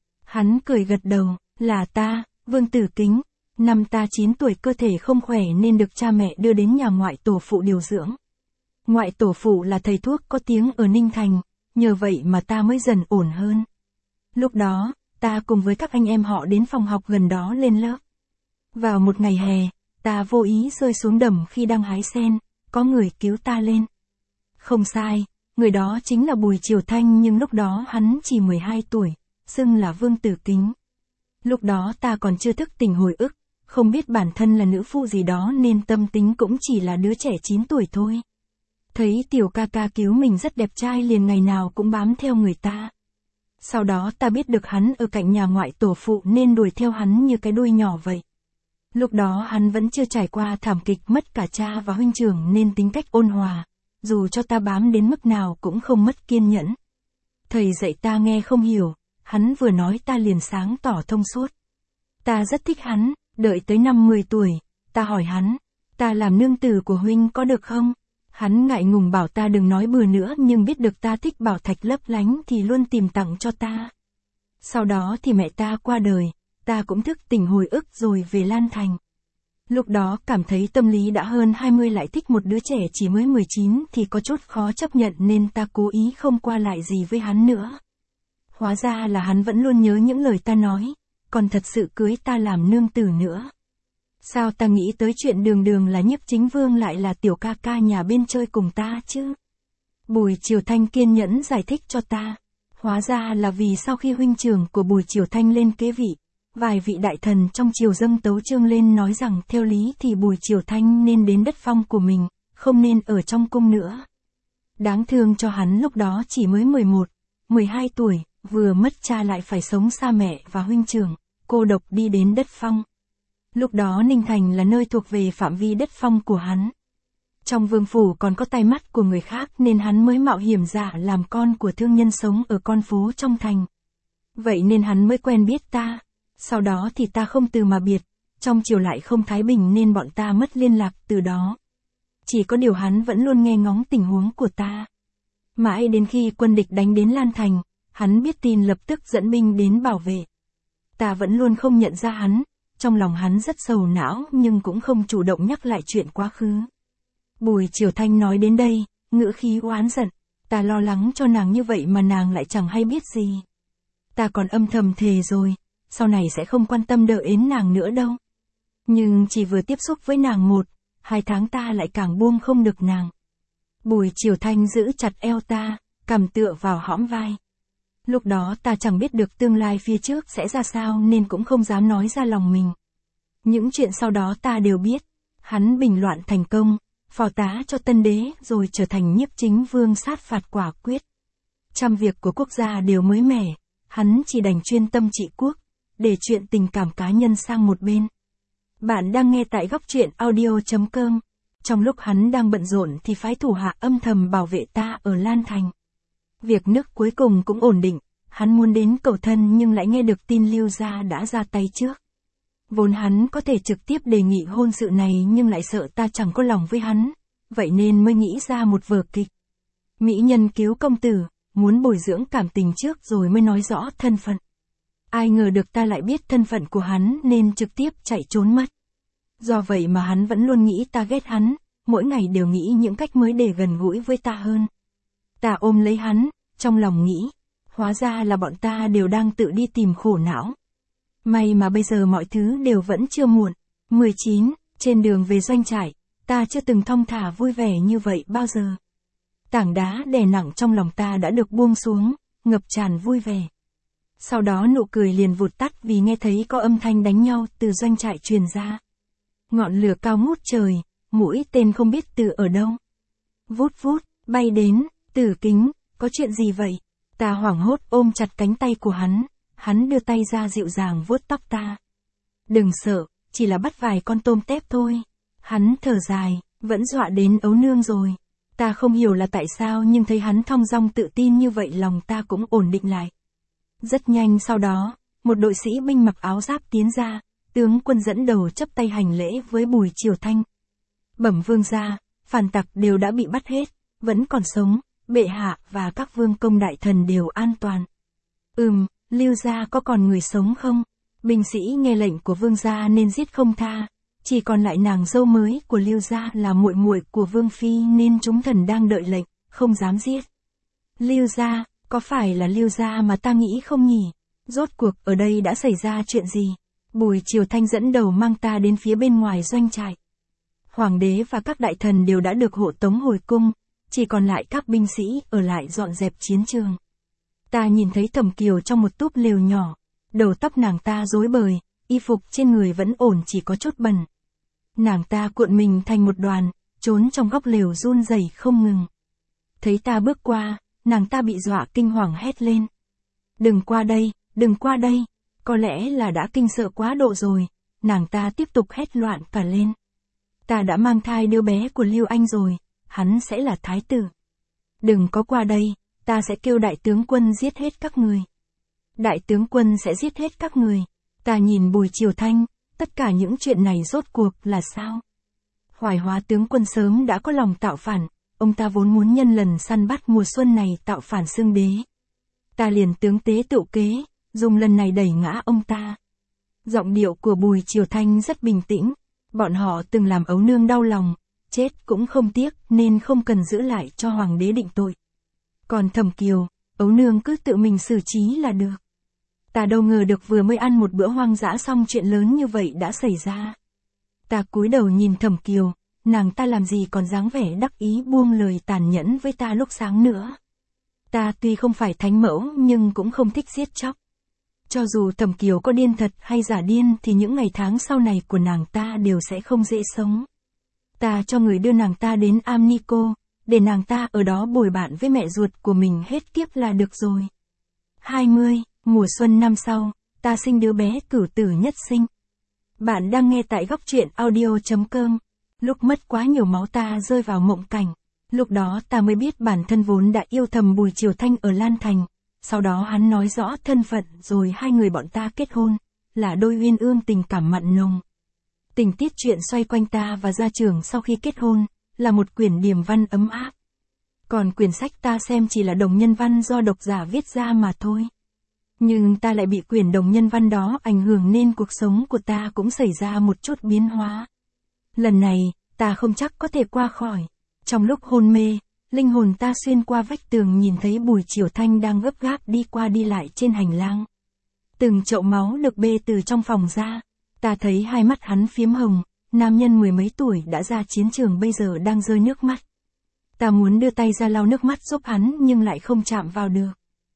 Hắn cười gật đầu, là ta, Vương Tử Kính. Năm ta 9 tuổi cơ thể không khỏe nên được cha mẹ đưa đến nhà ngoại tổ phụ điều dưỡng. Ngoại tổ phụ là thầy thuốc có tiếng ở Ninh Thành, nhờ vậy mà ta mới dần ổn hơn. Lúc đó, ta cùng với các anh em họ đến phòng học gần đó lên lớp. Vào một ngày hè, ta vô ý rơi xuống đầm khi đang hái sen, có người cứu ta lên. Không sai, người đó chính là Bùi Triều Thanh nhưng lúc đó hắn chỉ 12 tuổi, xưng là Vương Tử Kính. Lúc đó ta còn chưa thức tỉnh hồi ức, không biết bản thân là nữ phu gì đó nên tâm tính cũng chỉ là đứa trẻ 9 tuổi thôi. Thấy tiểu ca ca cứu mình rất đẹp trai liền ngày nào cũng bám theo người ta. Sau đó ta biết được hắn ở cạnh nhà ngoại tổ phụ nên đuổi theo hắn như cái đuôi nhỏ vậy. Lúc đó hắn vẫn chưa trải qua thảm kịch mất cả cha và huynh trưởng nên tính cách ôn hòa, dù cho ta bám đến mức nào cũng không mất kiên nhẫn. Thầy dạy ta nghe không hiểu, hắn vừa nói ta liền sáng tỏ thông suốt. Ta rất thích hắn, đợi tới năm 10 tuổi, ta hỏi hắn, ta làm nương tử của huynh có được không? Hắn ngại ngùng bảo ta đừng nói bừa nữa nhưng biết được ta thích bảo thạch lấp lánh thì luôn tìm tặng cho ta. Sau đó thì mẹ ta qua đời, ta cũng thức tỉnh hồi ức rồi về Lan Thành. Lúc đó cảm thấy tâm lý đã hơn 20 lại thích một đứa trẻ chỉ mới 19 thì có chút khó chấp nhận nên ta cố ý không qua lại gì với hắn nữa. Hóa ra là hắn vẫn luôn nhớ những lời ta nói, còn thật sự cưới ta làm nương tử nữa. Sao ta nghĩ tới chuyện đường đường là Nhiếp Chính Vương lại là tiểu ca ca nhà bên chơi cùng ta chứ? Bùi Triều Thanh kiên nhẫn giải thích cho ta. Hóa ra là vì sau khi huynh trưởng của Bùi Triều Thanh lên kế vị, vài vị đại thần trong triều dâng tấu chương lên nói rằng theo lý thì Bùi Triều Thanh nên đến đất phong của mình, không nên ở trong cung nữa. Đáng thương cho hắn lúc đó chỉ mới 11, 12 tuổi, vừa mất cha lại phải sống xa mẹ và huynh trưởng, cô độc đi đến đất phong. Lúc đó Ninh Thành là nơi thuộc về phạm vi đất phong của hắn. Trong vương phủ còn có tai mắt của người khác nên hắn mới mạo hiểm giả làm con của thương nhân sống ở con phố trong thành. Vậy nên hắn mới quen biết ta. Sau đó thì ta không từ mà biệt, trong triều lại không thái bình nên bọn ta mất liên lạc từ đó. Chỉ có điều hắn vẫn luôn nghe ngóng tình huống của ta. Mãi đến khi quân địch đánh đến Lan Thành, hắn biết tin lập tức dẫn binh đến bảo vệ. Ta vẫn luôn không nhận ra hắn, trong lòng hắn rất sầu não nhưng cũng không chủ động nhắc lại chuyện quá khứ. Bùi Triều Thanh nói đến đây, ngữ khí oán giận, ta lo lắng cho nàng như vậy mà nàng lại chẳng hay biết gì. Ta còn âm thầm thề rồi, sau này sẽ không quan tâm đợi ến nàng nữa đâu. Nhưng chỉ vừa tiếp xúc với nàng 1-2 tháng ta lại càng buông không được nàng. Bùi Triều Thanh giữ chặt eo ta, cằm tựa vào hõm vai. Lúc đó ta chẳng biết được tương lai phía trước sẽ ra sao nên cũng không dám nói ra lòng mình. Những chuyện sau đó ta đều biết. Hắn bình loạn thành công, phò tá cho tân đế rồi trở thành Nhiếp Chính Vương sát phạt quả quyết. Trăm việc của quốc gia đều mới mẻ, hắn chỉ đành chuyên tâm trị quốc, để chuyện tình cảm cá nhân sang một bên. Bạn đang nghe tại góc truyện audio.com. Trong lúc hắn đang bận rộn thì phái thủ hạ âm thầm bảo vệ ta ở Lan Thành. Việc nước cuối cùng cũng ổn định, hắn muốn đến cầu thân nhưng lại nghe được tin Lưu gia đã ra tay trước. Vốn hắn có thể trực tiếp đề nghị hôn sự này nhưng lại sợ ta chẳng có lòng với hắn, vậy nên mới nghĩ ra một vở kịch. Mỹ nhân cứu công tử, muốn bồi dưỡng cảm tình trước rồi mới nói rõ thân phận. Ai ngờ được ta lại biết thân phận của hắn nên trực tiếp chạy trốn mất. Do vậy mà hắn vẫn luôn nghĩ ta ghét hắn, mỗi ngày đều nghĩ những cách mới để gần gũi với ta hơn. Ta ôm lấy hắn, trong lòng nghĩ, hóa ra là bọn ta đều đang tự đi tìm khổ não. May mà bây giờ mọi thứ đều vẫn chưa muộn. 19. Trên đường về doanh trại, ta chưa từng thong thả vui vẻ như vậy bao giờ. Tảng đá đè nặng trong lòng ta đã được buông xuống, ngập tràn vui vẻ. Sau đó nụ cười liền vụt tắt vì nghe thấy có âm thanh đánh nhau từ doanh trại truyền ra. Ngọn lửa cao ngút trời, mũi tên không biết từ ở đâu. Vút vút, bay đến, Tử Kính, có chuyện gì vậy? Ta hoảng hốt ôm chặt cánh tay của hắn đưa tay ra dịu dàng vuốt tóc ta. Đừng sợ, chỉ là bắt vài con tôm tép thôi. Hắn thở dài, vẫn dọa đến ấu nương rồi. Ta không hiểu là tại sao nhưng thấy hắn thong dong tự tin như vậy lòng ta cũng ổn định lại. Rất nhanh sau đó, một đội sĩ binh mặc áo giáp tiến ra, tướng quân dẫn đầu chắp tay hành lễ với Bùi Triều Thanh. Bẩm vương gia, phản tặc đều đã bị bắt hết, vẫn còn sống, bệ hạ và các vương công đại thần đều an toàn. Lưu gia có còn người sống không? Binh sĩ nghe lệnh của vương gia nên giết không tha, chỉ còn lại nàng dâu mới của Lưu gia là muội muội của vương phi nên chúng thần đang đợi lệnh, không dám giết. Lưu gia, có phải là Lưu gia mà ta nghĩ không nhỉ? Rốt cuộc ở đây đã xảy ra chuyện gì? Bùi Triều Thanh dẫn đầu mang ta đến phía bên ngoài doanh trại. Hoàng đế và các đại thần đều đã được hộ tống hồi cung, chỉ còn lại các binh sĩ ở lại dọn dẹp chiến trường. Ta nhìn thấy Thẩm Kiều trong một túp lều nhỏ, đầu tóc nàng ta rối bời, y phục trên người vẫn ổn chỉ có chút bẩn. Nàng ta cuộn mình thành một đoàn, trốn trong góc lều run rẩy không ngừng. Thấy ta bước qua, nàng ta bị dọa kinh hoàng hét lên. Đừng qua đây, đừng qua đây, có lẽ là đã kinh sợ quá độ rồi, nàng ta tiếp tục hét loạn cả lên. Ta đã mang thai đứa bé của Lưu Anh rồi, hắn sẽ là thái tử. Đừng có qua đây, ta sẽ kêu đại tướng quân giết hết các người. Đại tướng quân sẽ giết hết các người. Ta nhìn Bùi Triều Thanh, tất cả những chuyện này rốt cuộc là sao? Hoài Hóa tướng quân sớm đã có lòng tạo phản, ông ta vốn muốn nhân lần săn bắt mùa xuân này tạo phản xưng đế. Ta liền tướng tế tự kế, dùng lần này đẩy ngã ông ta. Giọng điệu của Bùi Triều Thanh rất bình tĩnh, bọn họ từng làm ấu nương đau lòng, chết cũng không tiếc nên không cần giữ lại cho hoàng đế định tội. Còn Thẩm Kiều, ấu nương cứ tự mình xử trí là được. Ta đâu ngờ được vừa mới ăn một bữa hoang dã xong chuyện lớn như vậy đã xảy ra. Ta cúi đầu nhìn Thẩm Kiều, nàng ta làm gì còn dáng vẻ đắc ý buông lời tàn nhẫn với ta lúc sáng nữa. Ta tuy không phải thánh mẫu nhưng cũng không thích giết chóc. Cho dù Thẩm Kiều có điên thật hay giả điên thì những ngày tháng sau này của nàng ta đều sẽ không dễ sống. Ta cho người đưa nàng ta đến Amnico, để nàng ta ở đó bồi bạn với mẹ ruột của mình hết kiếp là được rồi. 20, mùa xuân năm sau, ta sinh đứa bé cửu tử nhất sinh. Bạn đang nghe tại góc truyện audio.com. Lúc mất quá nhiều máu ta rơi vào mộng cảnh. Lúc đó ta mới biết bản thân vốn đã yêu thầm Bùi Triều Thanh ở Lan Thành. Sau đó hắn nói rõ thân phận rồi hai người bọn ta kết hôn, là đôi uyên ương tình cảm mặn nồng. Tình tiết chuyện xoay quanh ta và gia trưởng sau khi kết hôn, là một quyển điềm văn ấm áp. Còn quyển sách ta xem chỉ là đồng nhân văn do độc giả viết ra mà thôi. Nhưng ta lại bị quyển đồng nhân văn đó ảnh hưởng nên cuộc sống của ta cũng xảy ra một chút biến hóa. Lần này, ta không chắc có thể qua khỏi. Trong lúc hôn mê, linh hồn ta xuyên qua vách tường nhìn thấy Bùi Triều Thanh đang gấp gáp đi qua đi lại trên hành lang. Từng chậu máu được bê từ trong phòng ra. Ta thấy hai mắt hắn phiếm hồng, nam nhân mười mấy tuổi đã ra chiến trường bây giờ đang rơi nước mắt. Ta muốn đưa tay ra lau nước mắt giúp hắn nhưng lại không chạm vào được.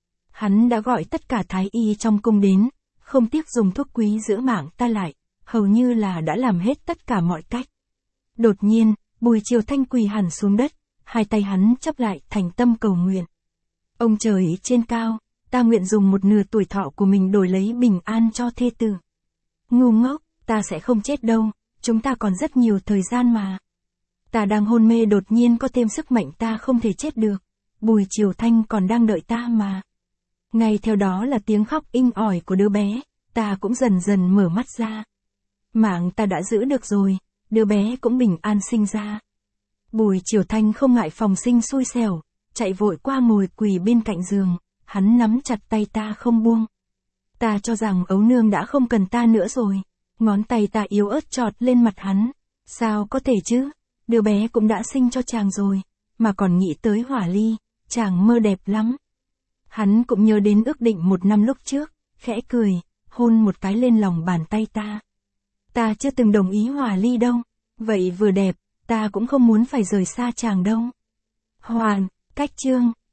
Hắn đã gọi tất cả thái y trong cung đến, không tiếc dùng thuốc quý giữ mạng ta lại, hầu như là đã làm hết tất cả mọi cách. Đột nhiên, Bùi Triều Thanh quỳ hẳn xuống đất, hai tay hắn chắp lại thành tâm cầu nguyện. Ông trời trên cao, ta nguyện dùng một nửa tuổi thọ của mình đổi lấy bình an cho thê tử. Ngu ngốc, ta sẽ không chết đâu, chúng ta còn rất nhiều thời gian mà. Ta đang hôn mê đột nhiên có thêm sức mạnh ta không thể chết được. Bùi Triều Thanh còn đang đợi ta mà. Ngay theo đó là tiếng khóc inh ỏi của đứa bé, ta cũng dần dần mở mắt ra. Mạng ta đã giữ được rồi, đứa bé cũng bình an sinh ra. Bùi Triều Thanh không ngại phòng sinh xui xẻo, chạy vội qua ngồi quỳ bên cạnh giường, hắn nắm chặt tay ta không buông. Ta cho rằng ấu nương đã không cần ta nữa rồi, ngón tay ta yếu ớt chọt lên mặt hắn. Sao có thể chứ, đứa bé cũng đã sinh cho chàng rồi, mà còn nghĩ tới Hỏa Ly, chàng mơ đẹp lắm. Hắn cũng nhớ đến ước định 1 năm lúc trước, khẽ cười, hôn một cái lên lòng bàn tay ta. Ta chưa từng đồng ý Hỏa Ly đâu, Vậy vừa đẹp, ta cũng không muốn phải rời xa chàng đâu. Hoàn, cách chương.